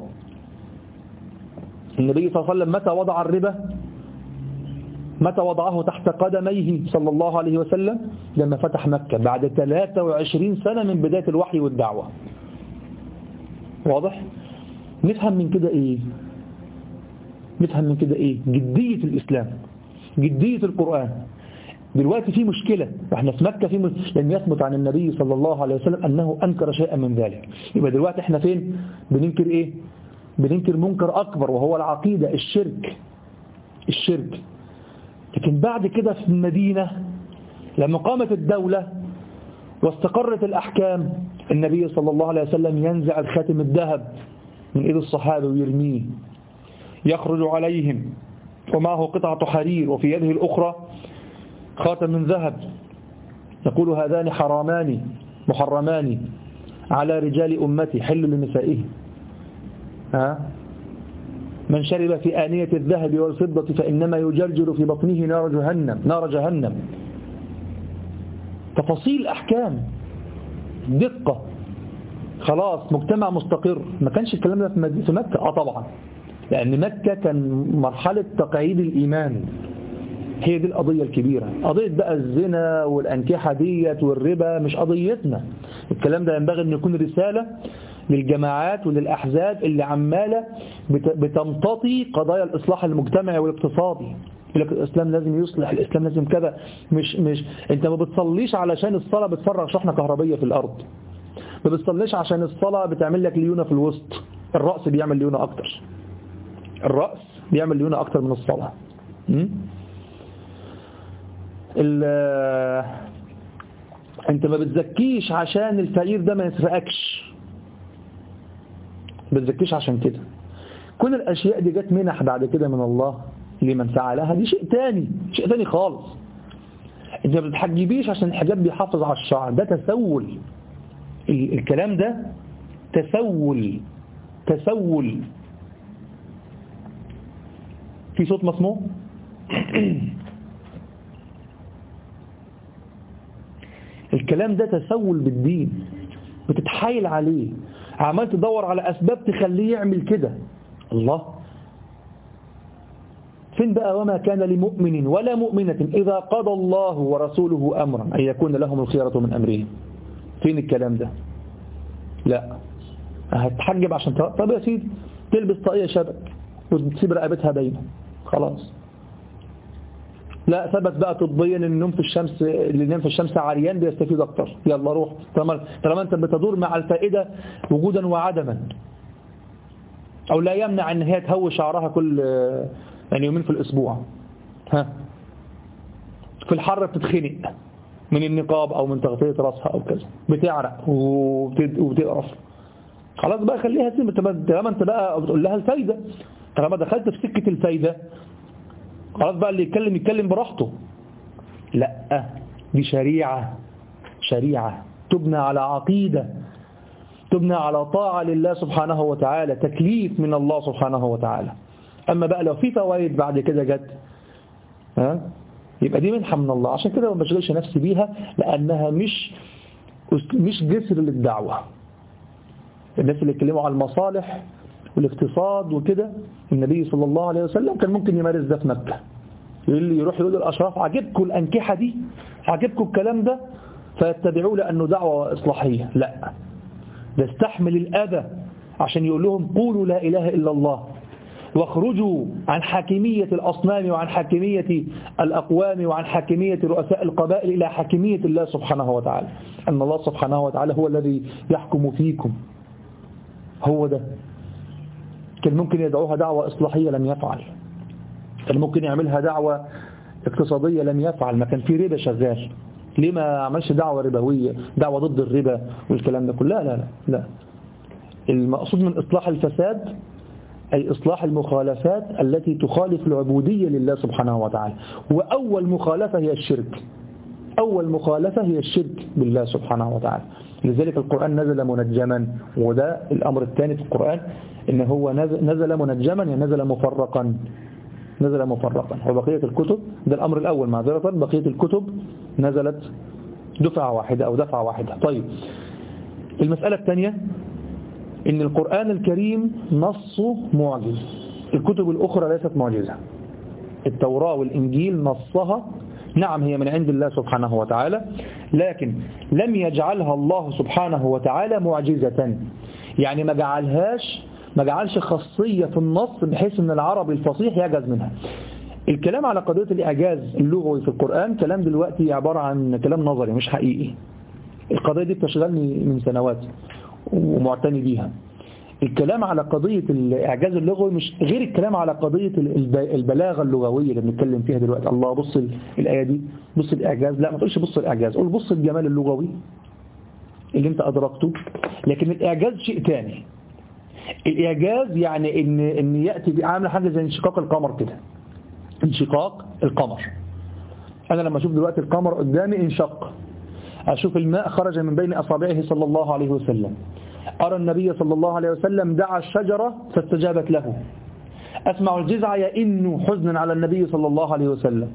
النبي صلى الله عليه وسلم متى وضع الربا؟ متى وضعه تحت قدميه صلى الله عليه وسلم؟ لما فتح مكة بعد ثلاثة وعشرين سنة من بداية الوحي والدعوة. واضح؟ نفهم من كده ايه؟ نفهم من كده ايه؟ جدية الإسلام، جدية القرآن. دلوقتي في مشكلة، واحنا في مكة في م... لم يثبت عن النبي صلى الله عليه وسلم أنه أنكر شيئا من ذلك. يبقى دلوقتي احنا فين؟ بننكر ايه؟ بننكر منكر أكبر وهو العقيدة، الشرك. الشرك. لكن بعد كده في المدينة لما قامت الدولة واستقرت الأحكام، النبي صلى الله عليه وسلم ينزع الخاتم الذهب من إيد الصحابة ويرميه، يخرج عليهم ومعه قطعة حرير وفي يده الأخرى خاتم من ذهب، يقول هذان حرامان محرمان على رجال أمتي حل لنسائهم. ها؟ من شرب في آنية الذهب والفضة فإنما يجرجر في بطنه نار جهنم، نار جهنم. تفاصيل أحكام، دقة. خلاص مجتمع مستقر. ما كانش الكلام ده في مكة. اه طبعا، لأن مكة كان مرحلة تقعيد الإيمان، هي دي القضية الكبيرة. قضية بقى الزنا والأنكحة ديت والربا مش قضيتنا. الكلام ده ينبغي أن يكون رسالة للجماعات وللأحزاب اللي عمالة بتمتطي قضايا الإصلاح المجتمعي والاقتصادي. يقول لك الإسلام لازم يصلح، الإسلام لازم كذا. مش مش أنت ما بتصليش علشان الصلاة بتفرغ شحنة كهربية في الأرض، ما بتصليش عشان الصلاة بتعمل لك ليونة في الوسط. الرأس بيعمل ليونة أكتر، الرأس بيعمل ليونة أكتر من الصلاة. أنت ما بتزكيش عشان الفقير ده ما يسرقكش، ما بتزكيش عشان كده. كل الأشياء دي جت منح بعد كده من الله لمن فعلها، دي شيء تاني، شيء تاني خالص. أنت ما بتحجبيش عشان الحجاب بيحافظ على الشعر، ده تسول. الكلام ده تسول، تسول. في صوت مسموع؟ الكلام ده تسول بالدين، بتتحايل عليه، عمال تدور على أسباب تخليه يعمل كده. الله فين بقى؟ وما كان لمؤمن ولا مؤمنة إذا قضى الله ورسوله أمرا أن يكون لهم الخيرة من أمرهم. فين الكلام ده؟ لا. هتحجب عشان ت... طب يا سيدي تلبس طاقية شبك وتسيب رقبتها باينة خلاص. لا ثبت بقى طبيا ان النوم في الشمس، اللي ينام في الشمس عريان بيستفيد اكتر، يلا روح. طالما طالما انت بتدور مع الفائدة وجودا وعدما، او لا يمنع ان هي تهوي شعرها كل يعني يومين في الاسبوع. ها في الحر بتتخنق من النقاب او من تغطية راسها او كذا، بتعرق وبتقرف، خلاص بقى خليها سيب. طالما انت بقى بتقول لها الفايدة، طالما دخلت في سكة الفايدة خلاص بقى اللي يتكلم يتكلم براحته. لا دي شريعة، شريعة تبنى على عقيدة، تبنى على طاعة لله سبحانه وتعالى، تكليف من الله سبحانه وتعالى. أما بقى لو في فوائد بعد كده جت ها يبقى دي منحة من الله. عشان كده ما بشغلش نفسي بيها، لأنها مش مش جسر للدعوة. الناس اللي اتكلموا على المصالح والاقتصاد وكده، النبي صلى الله عليه وسلم كان ممكن يمارس ده في مكة، يروح يقول للأشراف عجبكم الأنكحة دي، عجبكم الكلام ده، فيتبعوه لأنه دعوة إصلاحية. لا، ده استحمل الأذى عشان يقول لهم قولوا لا إله إلا الله، واخرجوا عن حاكمية الأصنام وعن حاكمية الأقوام وعن حاكمية رؤساء القبائل إلى حاكمية الله سبحانه وتعالى، أن الله سبحانه وتعالى هو الذي يحكم فيكم. هو ده. كان ممكن يدعوها دعوة إصلاحية لم يفعل، كان ممكن يعملها دعوة اقتصادية لم يفعل، ما كان في ربا شغال. ليه ما عملش دعوة ربوية، دعوة ضد الربا والكلام ده كله؟ لا لا لا لا. المقصود من إصلاح الفساد أي إصلاح المخالفات التي تخالف العبودية لله سبحانه وتعالى. وأول مخالفة هي الشرك، أول مخالفة هي الشرك بالله سبحانه وتعالى. لذلك القرآن نزل منجما، وده الأمر الثاني في القرآن، إن هو نزل منجما يعني نزل مفرقا، نزل مفرقا. وبقية الكتب، ده الأمر الأول معذرة، بقية الكتب نزلت دفعة واحدة أو دفعة واحدة. طيب المسألة الثانية إن القرآن الكريم نصه معجز، الكتب الأخرى ليست معجزة. التوراة والإنجيل نصها نعم هي من عند الله سبحانه وتعالى، لكن لم يجعلها الله سبحانه وتعالى معجزة، يعني ما جعلهاش ما جعلش خاصية في النص بحيث أن العربي الفصيح يعجز منها. الكلام على قضية الإعجاز اللغوي في القرآن كلام دلوقتي عبارة عن كلام نظري مش حقيقي. القضية دي بتشغلني من سنوات ومعتني بيها. الكلام على قضية الإعجاز اللغوي مش غير الكلام على قضية البلاغة اللغوية اللي بنتكلم فيها دلوقتي. الله بص الآية دي، بص الإعجاز، لا ما تقولش بص الإعجاز، قول بص الجمال اللغوي اللي انت أدركته. لكن الإعجاز شيء تاني. الإعجاز يعني إن إن يأتي بعامل حاجة زي انشقاق القمر كده، انشقاق القمر. أنا لما أشوف دلوقتي القمر قدامي انشق، أشوف الماء خرج من بين أصابعه صلى الله عليه وسلم، أرى النبي صلى الله عليه وسلم دعا الشجرة فاستجابت له، أسمع الجزع يئن حزنا على النبي صلى الله عليه وسلم.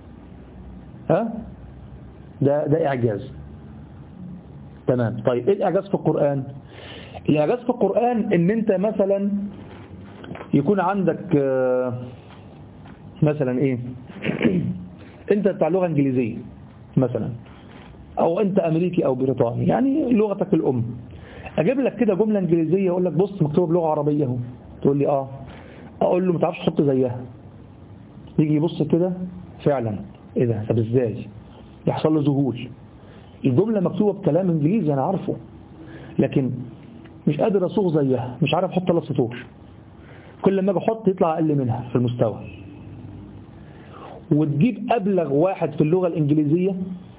ها ده ده إعجاز. تمام. طيب إيه الإعجاز في القرآن؟ الإعجاز في القرآن إن أنت مثلا يكون عندك مثلا إيه أنت بتاع لغة إنجليزية مثلا، أو أنت أمريكي أو بريطاني، يعني لغتك الأم. أجيب لك كده جملة إنجليزية أقول لك بص مكتوب بلغة عربية اهو، تقول لي آه، أقول له ما تعرفش تحط زيها، يجي يبص كده فعلا إيه ده، طب إزاي؟ يحصل له ذهول. الجملة مكتوبة بكلام إنجليزي أنا عارفه، لكن مش قادر أصوغ زيها، مش عارف أحط ثلاث سطور، كل ما أجي أحط يطلع أقل منها في المستوى. وتجيب أبلغ واحد في اللغة الإنجليزية،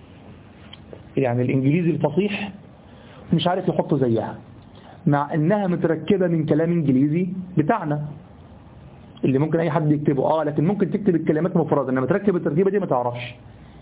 يعني الإنجليزي الفصيح، مش عارف يحط زيها، مع أنها متركبة من كلام إنجليزي بتاعنا اللي ممكن أي حد يكتبه، آه لكن ممكن تكتب الكلمات مفردة، إنما تركب التركيبة دي ما تعرفش.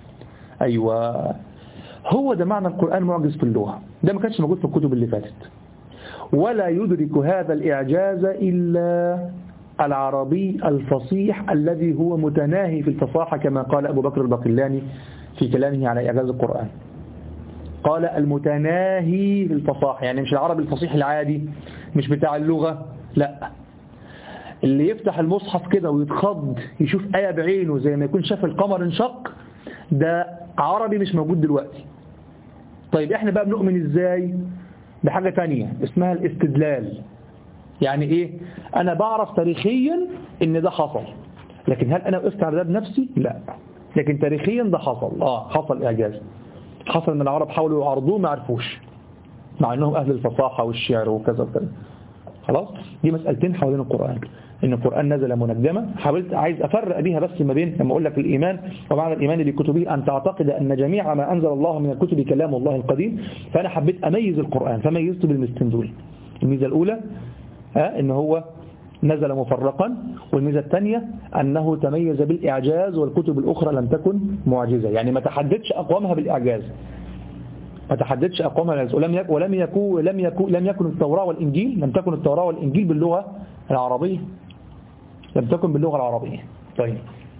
أيوة، هو ده معنى القرآن معجز في اللغة، ده ما كانش موجود في الكتب اللي فاتت. ولا يدرك هذا الإعجاز إلا العربي الفصيح الذي هو متناهي في الفصاحة، كما قال أبو بكر الباقلاني في كلامه على إعجاز القرآن، قال المتناهي في الفصاحة، يعني مش العربي الفصيح العادي، مش بتاع اللغة، لا، اللي يفتح المصحف كده ويتخض يشوف آية بعينه زي ما يكون شاف القمر انشق، ده عربي مش موجود دلوقتي. طيب احنا بقى بنؤمن ازاي؟ بحاجة تانية اسمها الاستدلال. يعني ايه؟ انا بعرف تاريخيا ان ده حصل، لكن هل انا وقفت على ده بنفسي؟ لا، لكن تاريخيا ده حصل، اه حصل اعجاز، حصل ان العرب حاولوا يعرضوه ما عرفوش، مع انهم اهل الفصاحة والشعر وكذا وكذا. خلاص، دي مسألتين حوالين القرآن، ان القرآن نزل منجما. حاولت عايز افرق بيها بس ما بين لما اقول لك الايمان ومعنى الايمان بكتبه ان تعتقد ان جميع ما انزل الله من الكتب كلام الله القديم، فانا حبيت اميز القرآن فميزته بالميزتين دول. الميزة الاولى ها ان هو نزل مفرقا، والميزة الثانية انه تميز بالاعجاز، والكتب الاخرى لم تكن معجزة، يعني ما تحددش اقوامها بالاعجاز، ما تحددش أقوامها بالإعجاز. ولم يكن ولم يكن لم يكن لم يكن التوراة والإنجيل لم تكن التوراة والإنجيل باللغة العربية، لم تكن باللغة العربية. طيب،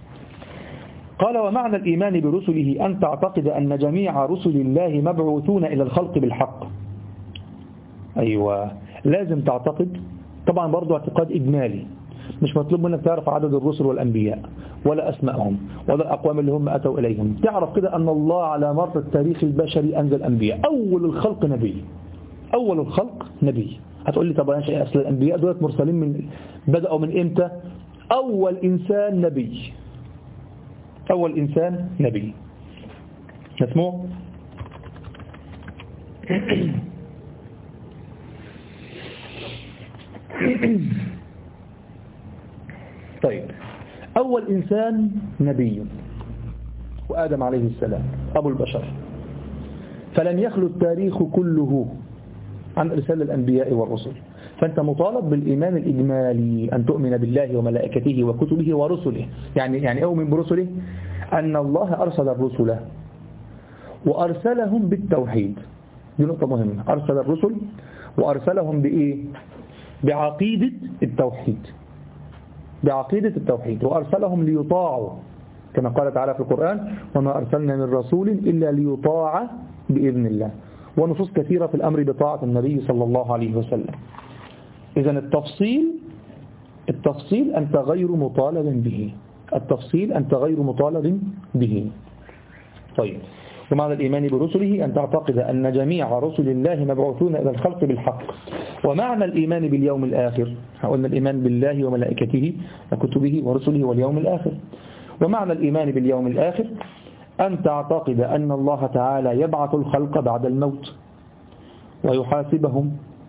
قال ومعنى الإيمان برسله أن تعتقد أن جميع رسل الله مبعوثون إلى الخلق بالحق. أيوة، لازم تعتقد، طبعا برضو اعتقاد إجمالي، مش مطلوب منك تعرف عدد الرسل والأنبياء ولا أسمائهم ولا الأقوام اللي هم أتوا إليهم. تعرف كده أن الله على مر التاريخ البشري أنزل أنبياء، أول الخلق نبي، أول الخلق نبي. هتقول لي طب أنا أصل الأنبياء دولت مرسلين من بدأوا من إمتى؟ أول إنسان نبي، أول إنسان نبي اسمه طيب، أول إنسان نبي وآدم عليه السلام أبو البشر، فلم يخلو التاريخ كله عن إرسال الأنبياء والرسل. فأنت مطالب بالإيمان الإجمالي، أن تؤمن بالله وملائكته وكتبه ورسله. يعني يعني أؤمن برسله أن الله أرسل الرسل وأرسلهم بالتوحيد، دي نقطة مهمة. أرسل الرسل وأرسلهم بإيه؟ بعقيدة التوحيد، بعقيدة التوحيد، وأرسلهم ليطاعوا كما قال تعالى في القرآن وما أرسلنا من رسول إلا ليطاع بإذن الله، ونصوص كثيرة في الأمر بطاعة النبي صلى الله عليه وسلم. إذن التفصيل التفصيل أنت غير مطالب به، التفصيل أنت غير مطالب به. طيب، ومعنى الإيمان برسله أن تعتقد أن جميع رسل الله مبعوثون إلى الخلق بالحق. ومعنى الإيمان باليوم الآخر، قلنا الإيمان بالله وملائكته وكتبه ورسله واليوم الآخر. ومعنى الإيمان باليوم الآخر أن تعتقد أن الله تعالى يبعث الخلق بعد الموت ويحاسبهم،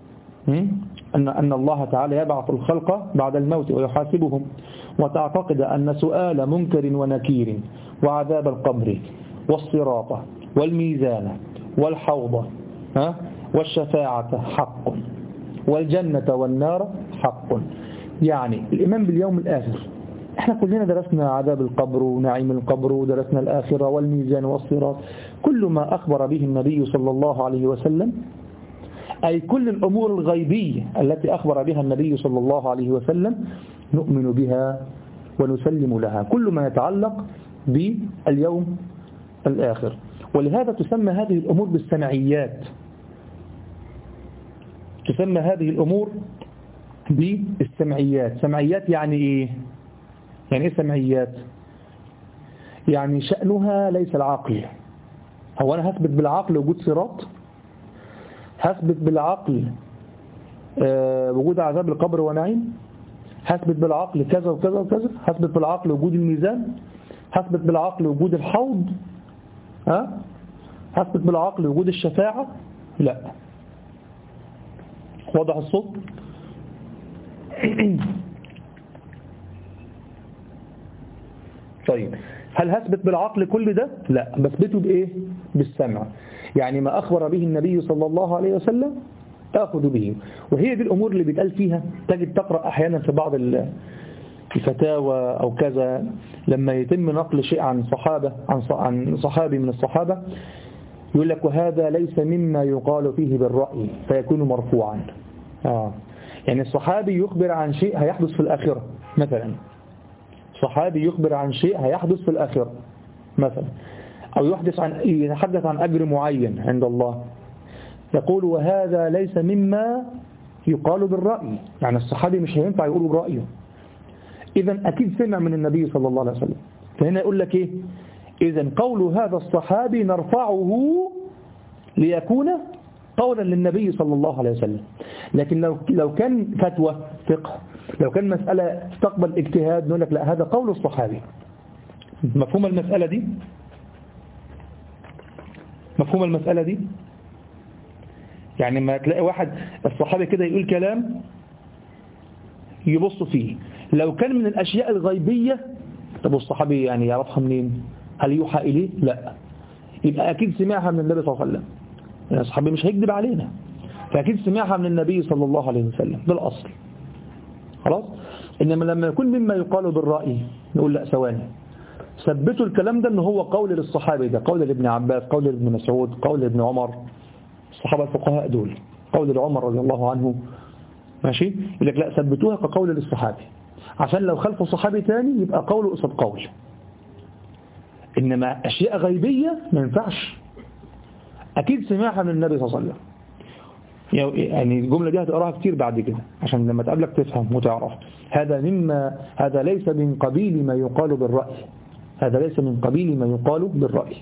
أن أن الله تعالى يبعث الخلق بعد الموت ويحاسبهم، وتعتقد أن سؤال منكر ونكير وعذاب القبر والصراط والميزان والحوض والشفاعة حق، والجنة والنار حق. يعني الإيمان باليوم الآخر، احنا كلنا درسنا عذاب القبر ونعيم القبر، ودرسنا الآخرة والميزان والصراط، كل ما أخبر به النبي صلى الله عليه وسلم، أي كل الأمور الغيبية التي أخبر بها النبي صلى الله عليه وسلم نؤمن بها ونسلم لها، كل ما يتعلق باليوم الآخر. ولهذا تسمى هذه الأمور بالسمعيات، تسمى هذه الأمور بالسمعيات. سمعيات يعني إيه؟ يعني إيه سمعيات؟ يعني شأنها ليس العقل، هو أنا هثبت بالعقل وجود صراط؟ هثبت بالعقل أه وجود عذاب القبر ونعيم؟ هثبت بالعقل كذا وكذا وكذا؟ هثبت بالعقل وجود الميزان؟ هثبت بالعقل وجود الحوض؟ ها؟ هثبت بالعقل وجود الشفاعة؟ لا. واضح الصوت؟ طيب هل هثبت بالعقل كل ده؟ لا. بثبته بإيه؟ بالسمع. يعني ما أخبر به النبي صلى الله عليه وسلم أخذ به. وهي دي الأمور اللي بيتقال فيها، تجد تقرأ أحيانا في بعض الفتاوى أو كذا لما يتم نقل شيء عن صحابة عن صحابي من الصحابة يقول لك وهذا ليس مما يقال فيه بالرأي فيكون مرفوعا. آه. يعني الصحابي يخبر عن شيء هيحدث في الآخرة مثلا، صحابي يخبر عن شيء هيحدث في الآخرة مثلا، أو يحدث عن يتحدث عن أجر معين عند الله، يقول وهذا ليس مما يقال بالرأي. يعني الصحابي مش هينفع يقول برأيه، إذا أكيد سمع من النبي صلى الله عليه وسلم. فهنا يقول لك إيه؟ إذا قول هذا الصحابي نرفعه ليكون قولا للنبي صلى الله عليه وسلم. لكن لو لو كان فتوى فقه، لو كان مسألة تقبل اجتهاد، نقول لك لا هذا قول الصحابي. مفهوم المسألة دي؟ مفهوم المسألة دي؟ يعني ما تلاقي واحد الصحابي كده يقول كلام يبص فيه، لو كان من الأشياء الغيبية طب الصحابي يعني يعرفها منين؟ هل يوحى إليه؟ لا. يبقى أكيد سمعها من النبي صلى الله عليه وسلم. يعني الصحابي مش هيكذب علينا، فأكيد سمعها من النبي صلى الله عليه وسلم، ده الأصل. خلاص؟ إنما لما يكون مما يقال بالرأي نقول لا ثواني، ثبتوا الكلام ده إن هو قول للصحابي، ده قول لابن عباس، قول لابن مسعود، قول لابن عمر، الصحابة الفقهاء دول، قول لعمر رضي الله عنه، ماشي؟ يقول لك لا ثبتوها كقول للصحابي، عشان لو خلفوا صحابي تاني يبقى قوله قصاد قول. إنما أشياء غيبية ما ينفعش، أكيد سمعها من النبي صلى الله عليه وسلم. يعني الجملة دي هتقراها كتير بعد كده عشان لما تقابلك تفهم وتعرف. هذا مما هذا ليس من قبيل ما يقال بالرأي، هذا ليس من قبيل ما يقال بالرأي.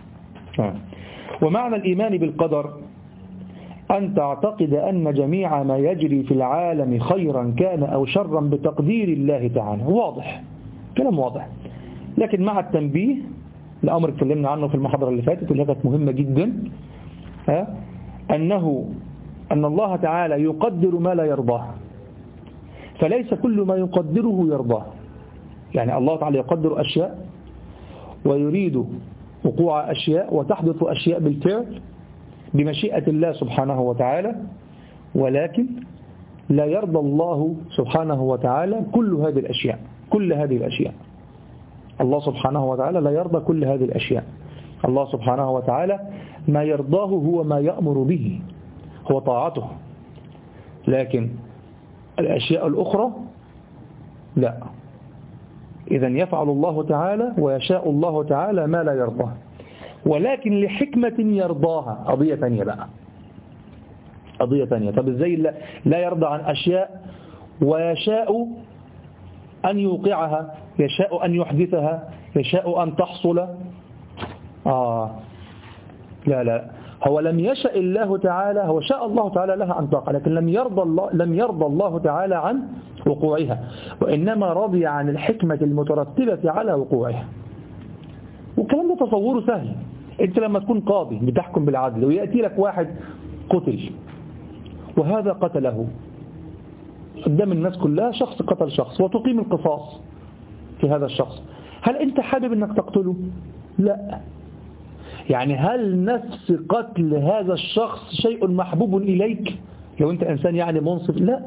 ومعنى الإيمان بالقدر أن تعتقد أن جميع ما يجري في العالم خيرا كان أو شرا بتقدير الله تعالى. واضح، كلام واضح، لكن مع التنبيه لأمر اتكلمنا عنه في المحاضرة اللي فاتت اللي كانت مهمة جدا، ها أنه أن الله تعالى يقدر ما لا يرضاه، فليس كل ما يقدره يرضاه. يعني الله تعالى يقدر أشياء ويريد وقوع أشياء وتحدث أشياء بالفعل بمشيئة الله سبحانه وتعالى، ولكن لا يرضى الله سبحانه وتعالى كل هذه الأشياء كل هذه الأشياء الله سبحانه وتعالى لا يرضى كل هذه الأشياء. الله سبحانه وتعالى ما يرضاه هو ما يأمر به، هو طاعته، لكن الأشياء الأخرى لا. إذن يفعل الله تعالى ويشاء الله تعالى ما لا يرضاه، ولكن لحكمة يرضاها، قضية ثانية بقى، قضية ثانية. طب إزاي لا يرضى عن أشياء ويشاء أن يوقعها، يشاء أن يحدثها، يشاء أن تحصل؟ آه لا لا هو لم يشاء الله تعالى، هو شاء الله تعالى لها أن تقع، لكن لم يرضى الله لم يرضى الله تعالى عن وقوعها، وإنما رضي عن الحكمة المترتبة على وقوعها. والكلام ده تصوره سهل. أنت لما تكون قاضي بتحكم بالعدل ويأتي لك واحد قتل وهذا قتله قدام الناس كلها، شخص قتل شخص وتقيم القصاص في هذا الشخص، هل أنت حابب أنك تقتله؟ لا. يعني هل نفس قتل هذا الشخص شيء محبوب إليك لو أنت إنسان يعني منصف؟ لا.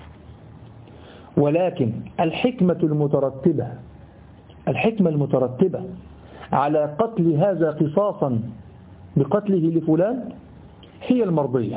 ولكن الحكمة المترتبة الحكمة المترتبة على قتل هذا قصاصا بقتله لفلان هي المرضية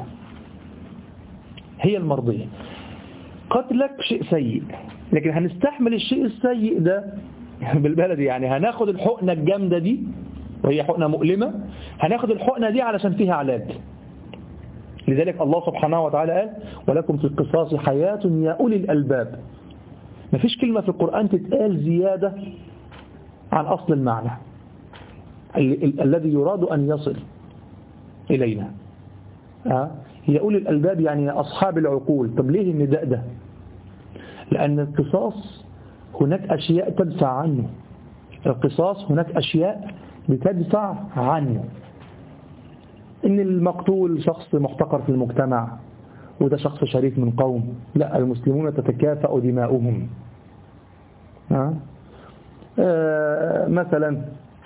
هي المرضية. قتلك شيء سيء، لكن هنستحمل الشيء السيء ده بالبلد، يعني هناخد الحقنة الجامدة دي وهي حقنة مؤلمة، هناخد الحقنة دي علشان فيها علاج. لذلك الله سبحانه وتعالى قال ولكم في القصاص حياة يا أولي الألباب. مفيش كلمة في القرآن تتقال زيادة عن أصل المعنى. ال ال الذي يراد أن يصل إلينا. أه؟ هي أولي الألباب يعني أصحاب العقول. طب ليه النداء ده؟ لأن القصاص هناك أشياء تدفع عنه. القصاص هناك أشياء بتدفع عنه. إن المقتول شخص محتقر في المجتمع وده شخص شريف من قوم، لا، المسلمون تتكافأ دماؤهم. أه؟ آه مثلا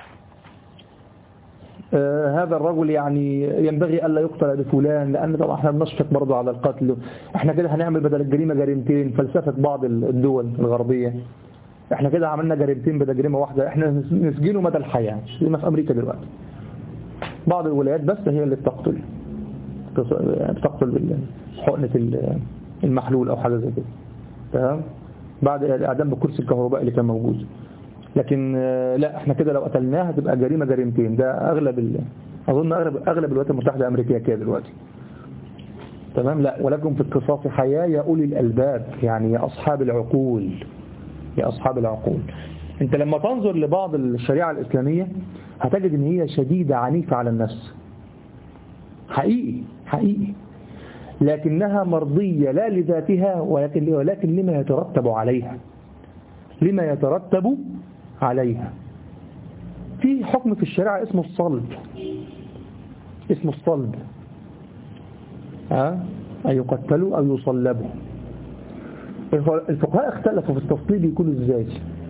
آه هذا الرجل يعني ينبغي ألا يقتل بفلان، لأن طبعا احنا بنشفق برضو على القتل. احنا كده هنعمل بدل الجريمة جريمتين، فلسفة بعض الدول الغربية. احنا كده عملنا جريمتين بدل جريمة واحدة، احنا نسجنه مدى الحياة زي ما في أمريكا دلوقتي. بعض الولايات بس هي اللي بتقتل بتقتل بحقنة المحلول أو حاجة زي كده، تمام، بعد الإعدام بكرسي الكهرباء اللي كان موجود. لكن لا، احنا كده لو قتلناها هتبقى جريمة جريمتين. ده أغلب ال... أظن أغلب أغلب الولايات المتحدة الأمريكية كده دلوقتي، تمام. لا، ولكم في القصاص حياة يا أولي الألباب، يعني يا أصحاب العقول، يا أصحاب العقول. أنت لما تنظر لبعض الشريعة الإسلامية هتجد إن هي شديدة عنيفة على النفس، حقيقي حقيقي، لكنها مرضية لا لذاتها ولكن ولكن لما يترتب عليها، لما يترتب عليها. في حكم في الشريعة اسمه الصلب، اسمه الصلب، ها، أن يقتلوا أو يصلبوا. الفقهاء اختلفوا في التصليب يكون ازاي.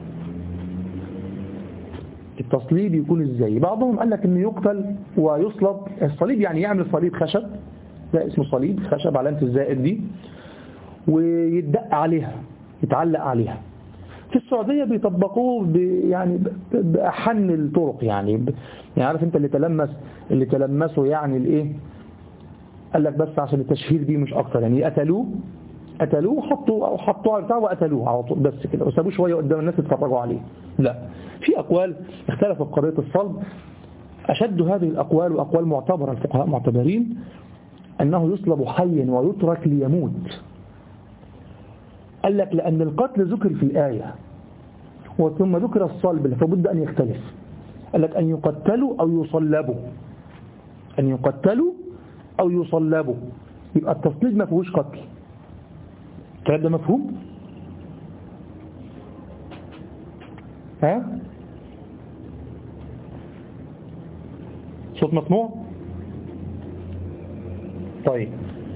التصليب يكون ازاي؟ بعضهم قال لك انه يقتل ويصلب. الصليب يعني يعمل صليب خشب، ده اسمه صليب خشب علامة الزائد دي، ويدق عليها، يتعلق عليها. في السعودية بيطبقوه ب يعني بأحن الطرق، يعني ب يعني عارف انت اللي تلمس اللي تلمسوا يعني الايه، قال لك بس عشان التشهير دي مش اكتر، يعني قتلوه قتلوه وحطوا او حطوه على بتاع وقتلوه على طول بس كده، وسابوه شويه قدام الناس يتفرجوا عليه. لا، في اقوال اختلفت في قضيه الصلب. اشد هذه الاقوال واقوال معتبره، الفقهاء معتبرين انه يصلب حيا ويترك ليموت. قال لك لان القتل ذكر في الايه وثم ذكر الصلب فبد ان يختلف. قال لك ان يقتلوا او يصلبوا، ان يقتلوا او يصلبوا، يبقى التصليب ما فيهوش قتل. الكلام ده مفهوم؟ ها؟ صوت مسموع؟ طيب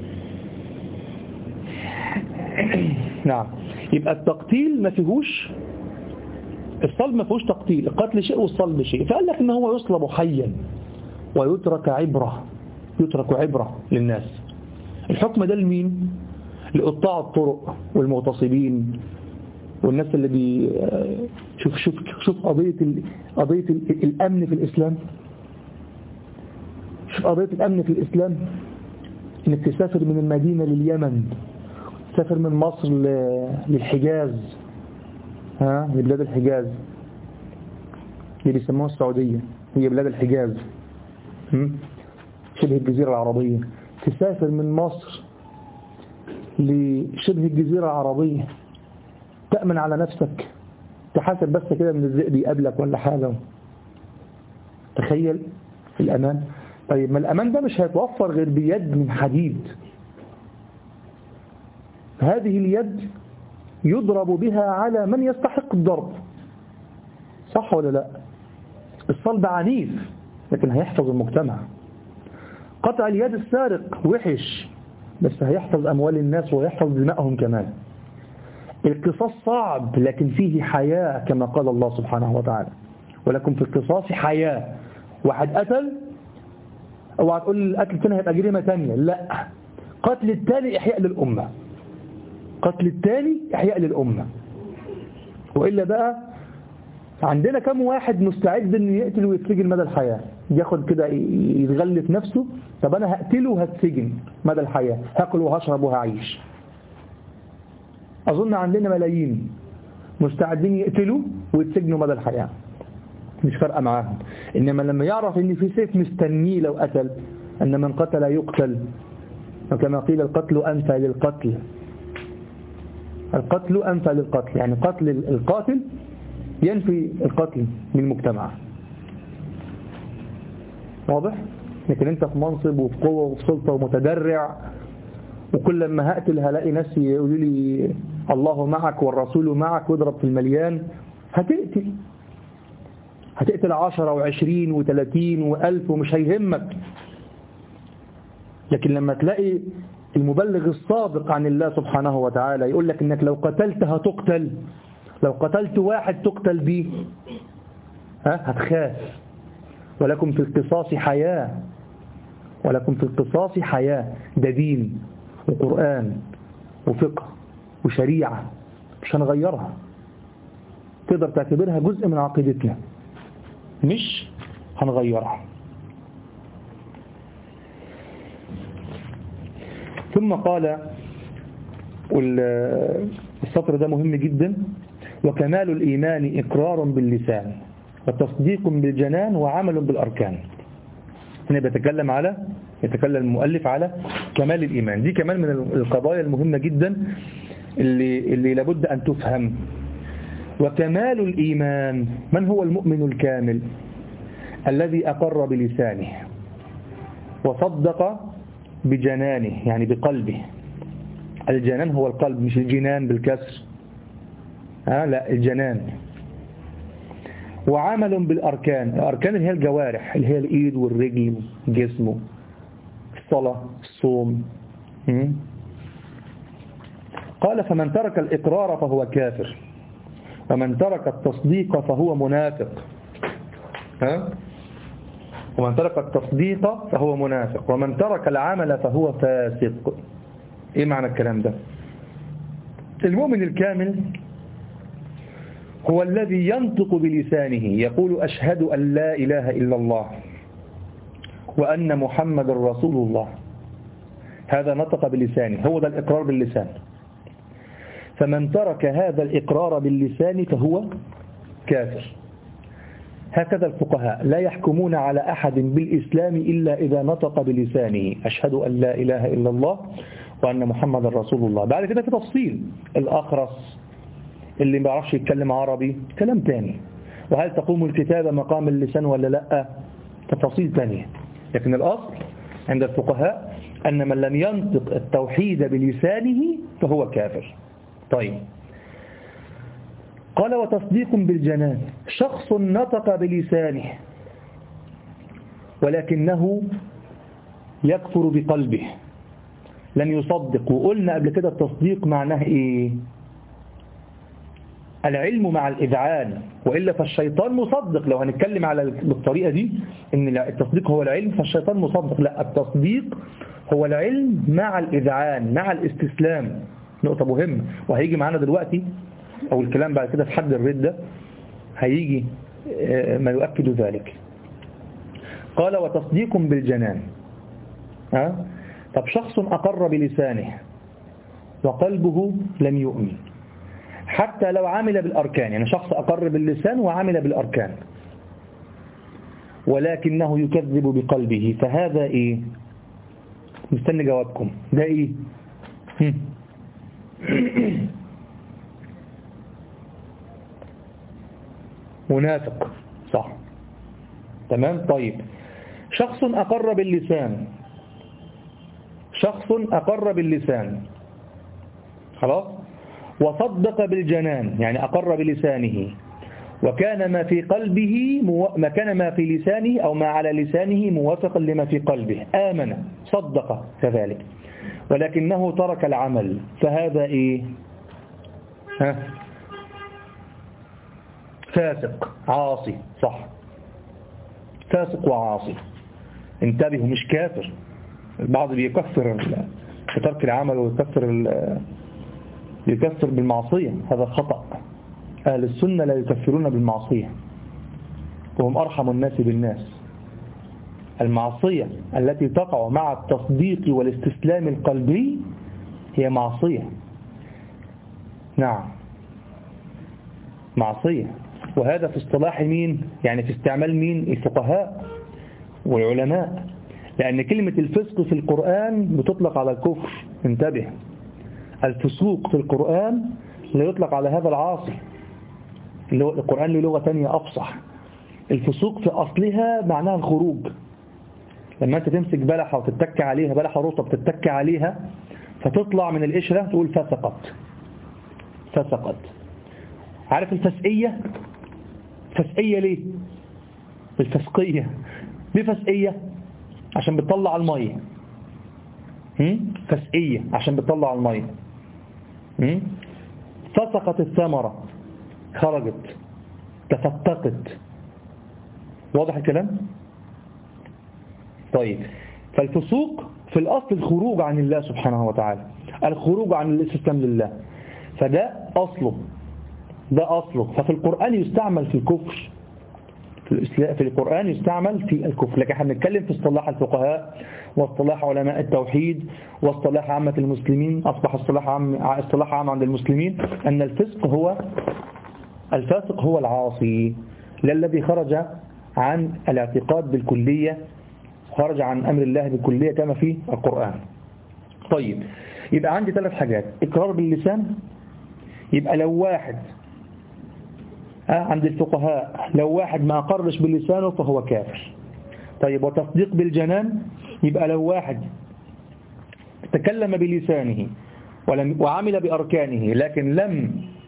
نعم، يبقى التقتيل ما فيهوش، الصلب ما فيهوش تقتيل، القتل شيء والصلب شيء. فقال لك ان هو يصلب حيا ويترك عبرة، يترك عبرة للناس. الحكم ده لمين؟ لقطاع الطرق والمغتصبين والناس اللي بي شوف شوف شوف قضية ال... قضية ال... الأمن في الإسلام. شوف قضية الأمن في الإسلام، إنك تسافر من المدينة لليمن، تسافر من مصر ل... للحجاز، ها، لبلاد الحجاز اللي بيسموها السعودية، هي بلاد الحجاز، شبه الجزيرة العربية. تسافر من مصر لشبه الجزيرة العربية، تأمن على نفسك، تحاسب بس كده من الذئب يقابلك ولا حاجة. تخيل الأمان. طيب ما الأمان ده مش هيتوفر غير بيد من حديد. هذه اليد يضرب بها على من يستحق الضرب، صح ولا لا؟ الصلب عنيف لكن هيحفظ المجتمع. قطع اليد السارق وحش بس هيحفظ أموال الناس ويحفظ دمائهم كمان. القصاص صعب لكن فيه حياة كما قال الله سبحانه وتعالى، ولكم في القصاص حياة. واحد قتل، اوعى تقول القتل الثاني هيبقى جريمة ثانية، لا، قتل الثاني إحياء للأمة، قتل الثاني إحياء للأمة. وإلا بقى عندنا كم واحد مستعد إنه يقتل ويتسجن مدى الحياة، ياخد كده يتغلف نفسه، طب أنا هقتله وهتسجن مدى الحياة، هاكل وهشرب وهعيش. أظن عندنا ملايين مستعدين يقتلوا ويتسجنوا مدى الحياة، مش فارقة معاهم. إنما لما يعرف إن في سيف مستنيه لو قتل، أن من قتل يقتل، وكما قيل القتل أنفى للقتل، القتل أنفى للقتل، يعني قتل القاتل ينفي القتل من المجتمع. واضح؟ لكن انت في منصب وفي قوة وفي سلطة ومتدرع، وكل لما هقتل هلاقي ناس يقولوا لي الله معك والرسول معك واضرب في المليان، هتقتل هتقتل عشرة وعشرين وثلاثين وألف ومش هيهمك. لكن لما تلاقي المبلغ الصادق عن الله سبحانه وتعالى يقول لك انك لو قتلت هتقتل، لو قتلت واحد تقتل بيه، ها هتخاف. ولكم في القصاص حياة، ولكم في القصاص حياة. ده دين وقرآن وفقه وشريعة مش هنغيرها، تقدر تعتبرها جزء من عقيدتنا مش هنغيرها. ثم قال، والسطر ده مهم جدا، وكمال الإيمان إقرار باللسان وتصديق بالجنان وعمل بالأركان. هنا بيتكلم على يتكلم المؤلف على كمال الإيمان. دي كمان من القضايا المهمة جدا اللي, اللي لابد أن تفهم. وكمال الإيمان، من هو المؤمن الكامل؟ الذي أقر بلسانه وصدق بجنانه، يعني بقلبه. الجنان هو القلب، مش الجنان بالكسر، ها لا الجنان. وعمل بالأركان، الأركان اللي هي الجوارح، اللي هي الإيد والرجل والجسم، الصلاة الصوم. قال فمن ترك الإقرار فهو كافر، ومن ترك التصديق فهو منافق. ها؟ ومن ترك التصديق فهو منافق، ومن ترك العمل فهو فاسق. ايه معنى الكلام ده؟ المؤمن الكامل هو الذي ينطق بلسانه يقول أشهد أن لا إله إلا الله وأن محمد رسول الله. هذا نطق بلسانه، هو ده الإقرار باللسان. فمن ترك هذا الإقرار باللسان فهو كافر. هكذا الفقهاء لا يحكمون على أحد بالإسلام إلا إذا نطق بلسانه أشهد أن لا إله إلا الله وأن محمد رسول الله. بعد كده في تفصيل، الأخرس اللي ما بيعرفش يتكلم عربي كلام تاني، وهل تقوم الكتابة مقام اللسان ولا لا، تفاصيل تانية. لكن الأصل عند الفقهاء أن من لم ينطق التوحيد بلسانه فهو كافر. طيب، قال وتصديق بالجنان، شخص نطق بلسانه ولكنه يكفر بقلبه، لن يصدق. وقلنا قبل كده التصديق معناه ايه؟ العلم مع الإذعان، وإلا فالشيطان مصدق. لو هنتكلم على بالطريقة دي ان التصديق هو العلم فالشيطان مصدق، لا، التصديق هو العلم مع الإذعان مع الاستسلام. نقطة مهمة وهيجي معانا دلوقتي، أو الكلام بعد كده في حد الردة هيجي ما يؤكد ذلك. قال وتصديق بالجنان. ها؟ طب شخص أقر بلسانه وقلبه لم يؤمن، حتى لو عمل بالأركان، يعني شخص أقر باللسان وعمل بالأركان ولكنه يكذب بقلبه، فهذا إيه؟ مستني جوابكم. ده إيه؟ منافق، صح؟ تمام. طيب، شخص أقر باللسان، شخص أقر باللسان خلاص، وصدق بالجنان، يعني أقر بلسانه وكان ما في قلبه مو... ما كان ما في لسانه أو ما على لسانه موافقا لما في قلبه، آمن صدق كذلك، ولكنه ترك العمل، فهذا إيه؟ ها؟ فاسق عاصي، صح، فاسق وعاصي. انتبهوا، مش كافر. البعض بيكفر بترك العمل ويكفر يكفر بالمعصية، هذا خطأ. أهل السنة لا يكفرون بالمعصية، وهم أرحم الناس بالناس. المعصية التي تقع مع التصديق والاستسلام القلبي هي معصية، نعم معصية. وهذا في اصطلاح مين؟ يعني في استعمال مين؟ الفقهاء والعلماء. لأن كلمة الفسق في القرآن بتطلق على الكفر، انتبه. الفسوق في القرآن لا يطلق على هذا العاصي، القرآن له لغة تانية أفصح. الفسوق في أصلها معناها الخروج، لما أنت تمسك بلحة وتتك عليها، بلحة رطب تتك عليها فتطلع من القشرة تقول فسقت فسقت. عارف الفسقية؟ فسقية ليه؟ الفسقية ليه فسقية؟ عشان بتطلع المية. فسقية عشان بتطلع المية. فسقت الثمرة، خرجت، تفتقت. واضح الكلام؟ طيب، فالفسوق في الأصل الخروج عن الله سبحانه وتعالى، الخروج عن الاستسلام لله، فده أصله، ده أصله. ففي القرآن يستعمل في الكفر، في, في القرآن يستعمل في الكفر، لكن احنا بنتكلم في اصطلاح الفقهاء واصطلاح علماء التوحيد واصطلاح عامة المسلمين. أصبح اصطلاح عام اصطلاح عام عند المسلمين أن الفسق هو الفاسق هو العاصي، لا الذي خرج عن الاعتقاد بالكلية، خرج عن أمر الله بالكلية كما في القرآن. طيب، يبقى عندي ثلاث حاجات: إقرار باللسان، يبقى لو واحد عند الفقهاء لو واحد ما أقرش بلسانه فهو كافر. طيب، وتصديق بالجنان، يبقى لو واحد تكلم بلسانه ولم وعمل بأركانه لكن لم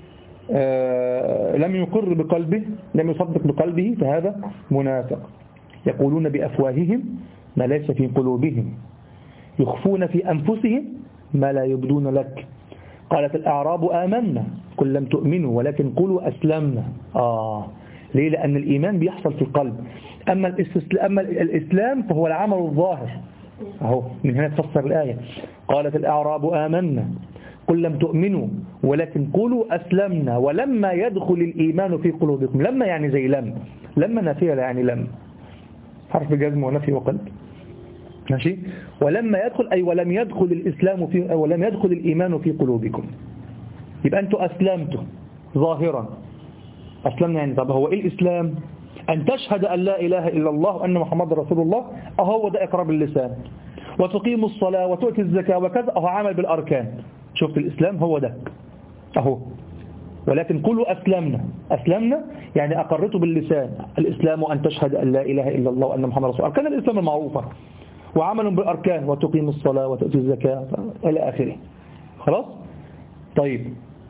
آه لم يقر بقلبه، لم يصدق بقلبه، فهذا منافق. يقولون بأفواههم ما ليس في قلوبهم، يخفون في أنفسهم ما لا يبدون لك. قالت الأعراب آمنا قل لم تؤمنوا ولكن قولوا أسلمنا. آه ليه؟ لأن الإيمان بيحصل في القلب. أما الاستسلام أما الإسلام فهو العمل الظاهر. أهو من هنا تفسر الآية: قالت الأعراب آمنا قل لم تؤمنوا ولكن قولوا أسلمنا ولما يدخل الإيمان في قلوبكم. لما يعني زي لم، لما نافية يعني لم، حرف جزم ونفي وقلب، ماشي. ولما يدخل أي ولم يدخل الإسلام في ولم يدخل الإيمان في قلوبكم. يبقى أنتوا أسلمتوا ظاهرا، أسلمنا يعني. طب هو إيه الإسلام؟ أن تشهد أن لا إله إلا الله وأن محمد رسول الله، أهو ده إقرار باللسان، وتقيم الصلاة وتؤتي الزكاة وكذا، أهو عمل بالأركان. شفت الإسلام هو ده أهو. ولكن قولوا أسلمنا، أسلمنا يعني أقرته باللسان. الإسلام أن تشهد أن لا إله إلا الله وأن محمد رسول الله، أركان الإسلام المعروفة، وعمل بالأركان وتقيم الصلاة وتؤتي الزكاة إلى آخره. خلاص؟ طيب،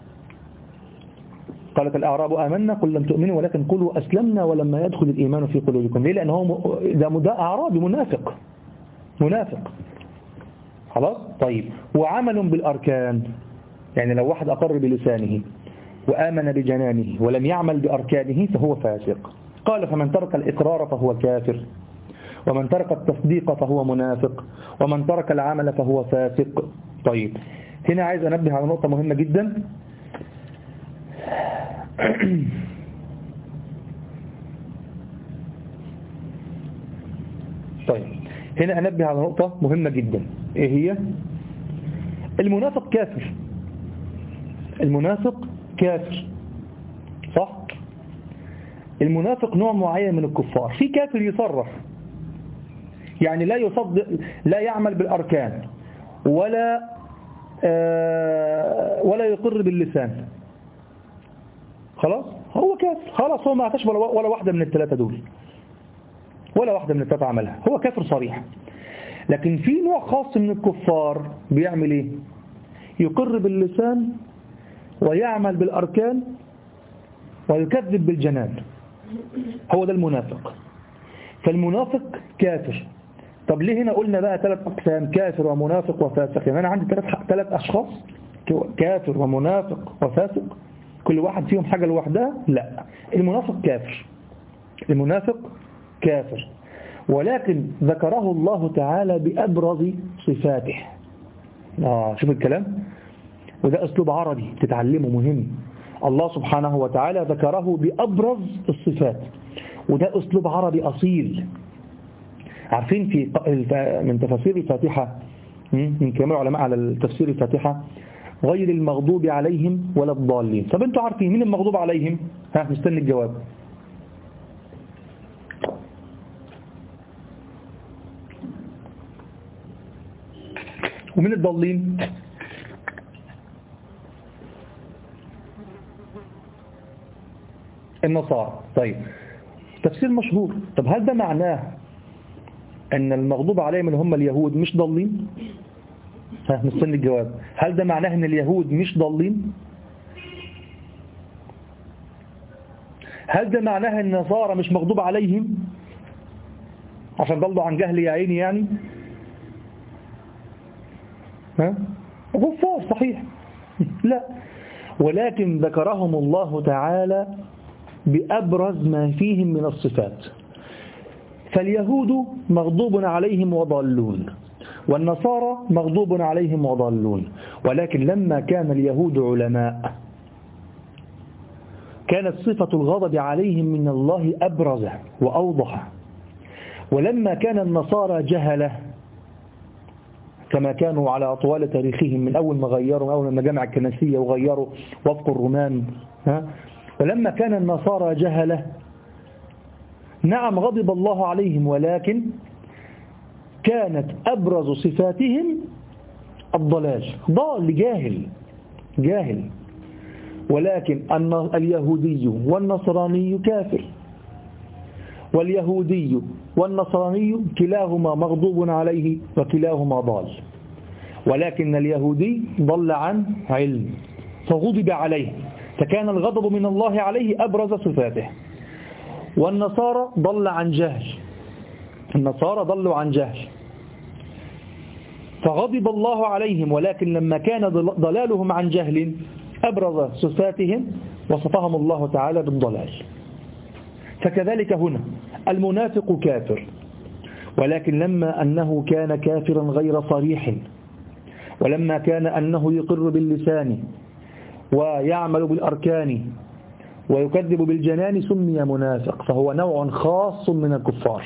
قالت الأعراب آمنا قل لم تؤمنوا ولكن قولوا أسلمنا ولما يدخل الإيمان في قلوبكم. ليه؟ لأن هو ده ده أعرابي منافق، منافق. خلاص؟ طيب، وعمل بالأركان، يعني لو واحد أقر بلسانه وآمن بجنانه ولم يعمل بأركانه فهو فاسق. قال: فمن ترك الإقرار فهو كافر، ومن ترك التصديق فهو منافق، ومن ترك العمل فهو فاسق. طيب، هنا عايز أنبه على نقطة مهمة جدا. طيب، هنا أنبه على نقطة مهمة جدا. إيه هي؟ المنافق كافر، المنافق كافر، صح؟ المنافق نوع معين من الكفار. في كافر يصرح، يعني لا يصدق، لا يعمل بالأركان، ولا آه ولا يقر باللسان. خلاص هو كافر، خلاص هو ما عتش ولا, ولا واحدة من الثلاثة دول، ولا واحدة من الثلاثة عملها، هو كافر صريح. لكن في نوع خاص من الكفار بيعمل ايه؟ يقر باللسان ويعمل بالأركان ويكذب بالجنان. هو ده المنافق. فالمنافق كافر. طب ليه هنا قلنا بقى ثلاث أقسام: كافر ومنافق وفاسق؟ يعني أنا عندي ثلاث ثلاث أشخاص، كافر ومنافق وفاسق، كل واحد فيهم حاجة لوحدها؟ لا، المنافق كافر، المنافق كافر، ولكن ذكره الله تعالى بأبرز صفاته. آه شوف الكلام، وده أسلوب عربي تتعلمه مهم. الله سبحانه وتعالى ذكره بأبرز الصفات، وده أسلوب عربي أصيل. عارفين في من تفسير الفاتحة، من كلام العلماء على تفسير الفاتحة: غير المغضوب عليهم ولا الضالين. طب انتوا عارفين مين المغضوب عليهم؟ ها، مستني الجواب. ومين الضالين؟ النصارى. طيب، تفسير مشهور. طب هل ده معناه أن المغضوب عليهم اللي هم اليهود مش ضالين؟ ها مستني الجواب. هل ده معناه أن اليهود مش ضالين؟ هل ده معناه أن النصارى مش مغضوب عليهم عشان ضلوا عن جهل يا عيني يعني؟ ها كفار صحيح. لا، ولكن ذكرهم الله تعالى بأبرز ما فيهم من الصفات. فاليهود مغضوب عليهم وضالون، والنصارى مغضوب عليهم وضالون، ولكن لما كان اليهود علماء كانت صفة الغضب عليهم من الله أبرز وأوضح، ولما كان النصارى جهلة كما كانوا على طوال تاريخهم من أول ما غيروا أول ما جمع الكنسية وغيروا وفق الرومان، ها؟ ولما كان النصارى جهلة نعم غضب الله عليهم، ولكن كانت أبرز صفاتهم الضلال، ضال جاهل جاهل. ولكن اليهودي والنصراني كافر، واليهودي والنصراني كلاهما مغضوب عليه وكلاهما ضال، ولكن اليهودي ضل عن علم فغضب عليه فكان الغضب من الله عليه أبرز صفاته، والنصارى ضل عن جهل النصارى ضلوا عن جهل فغضب الله عليهم، ولكن لما كان ضلالهم عن جهل أبرز صفاتهم وصفهم الله تعالى بالضلال. فكذلك هنا المنافق كافر، ولكن لما أنه كان كافرا غير صريح، ولما كان أنه يقر باللسان ويعمل بالأركان ويكذب بالجنان سمي منافق، فهو نوع خاص من الكفار.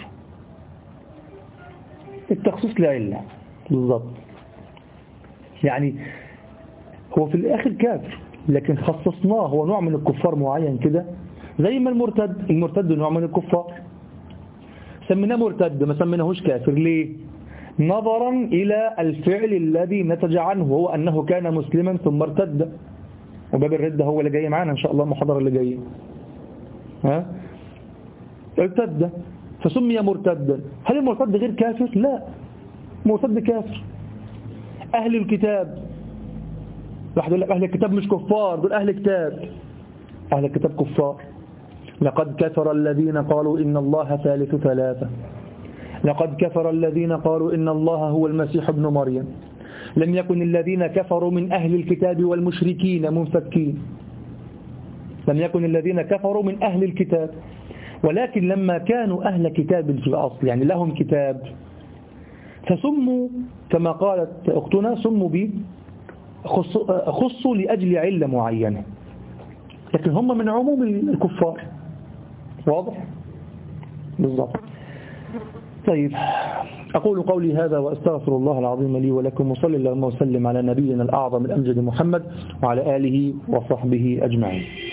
التخصيص لعلة بالضبط، يعني هو في الآخر كافر لكن خصصناه هو نوع من الكفار معين كده، زي ما المرتد المرتد نوع من الكفار سميناه مرتد ما سميناهوش كافر. ليه؟ نظرا إلى الفعل الذي نتج عنه، هو أنه كان مسلما ثم ارتد، وباب الردة هو اللي جاي معنا إن شاء الله المحاضرة اللي جاية. ها ارتد فسمي مرتدا. هل المرتد غير كافر؟ لا، مرتد كافر. أهل الكتاب واحد يقول لك أهل الكتاب مش كفار، دول أهل كتاب. أهل الكتاب كفار. لقد كفر الذين قالوا إن الله ثالث ثلاثة، لقد كفر الذين قالوا إن الله هو المسيح ابن مريم، لم يكن الذين كفروا من أهل الكتاب والمشركين منفكين، لم يكن الذين كفروا من أهل الكتاب، ولكن لما كانوا أهل كتاب في الأصل يعني لهم كتاب فسموا كما قالت أختنا سموا به خصوا لأجل علة معينة، لكن هم من عموم الكفار. واضح؟ بالضبط. طيب، أقول قولي هذا وأستغفر الله العظيم لي ولكم، وصلى الله وسلم على نبينا الأعظم الأمجد محمد وعلى آله وصحبه أجمعين.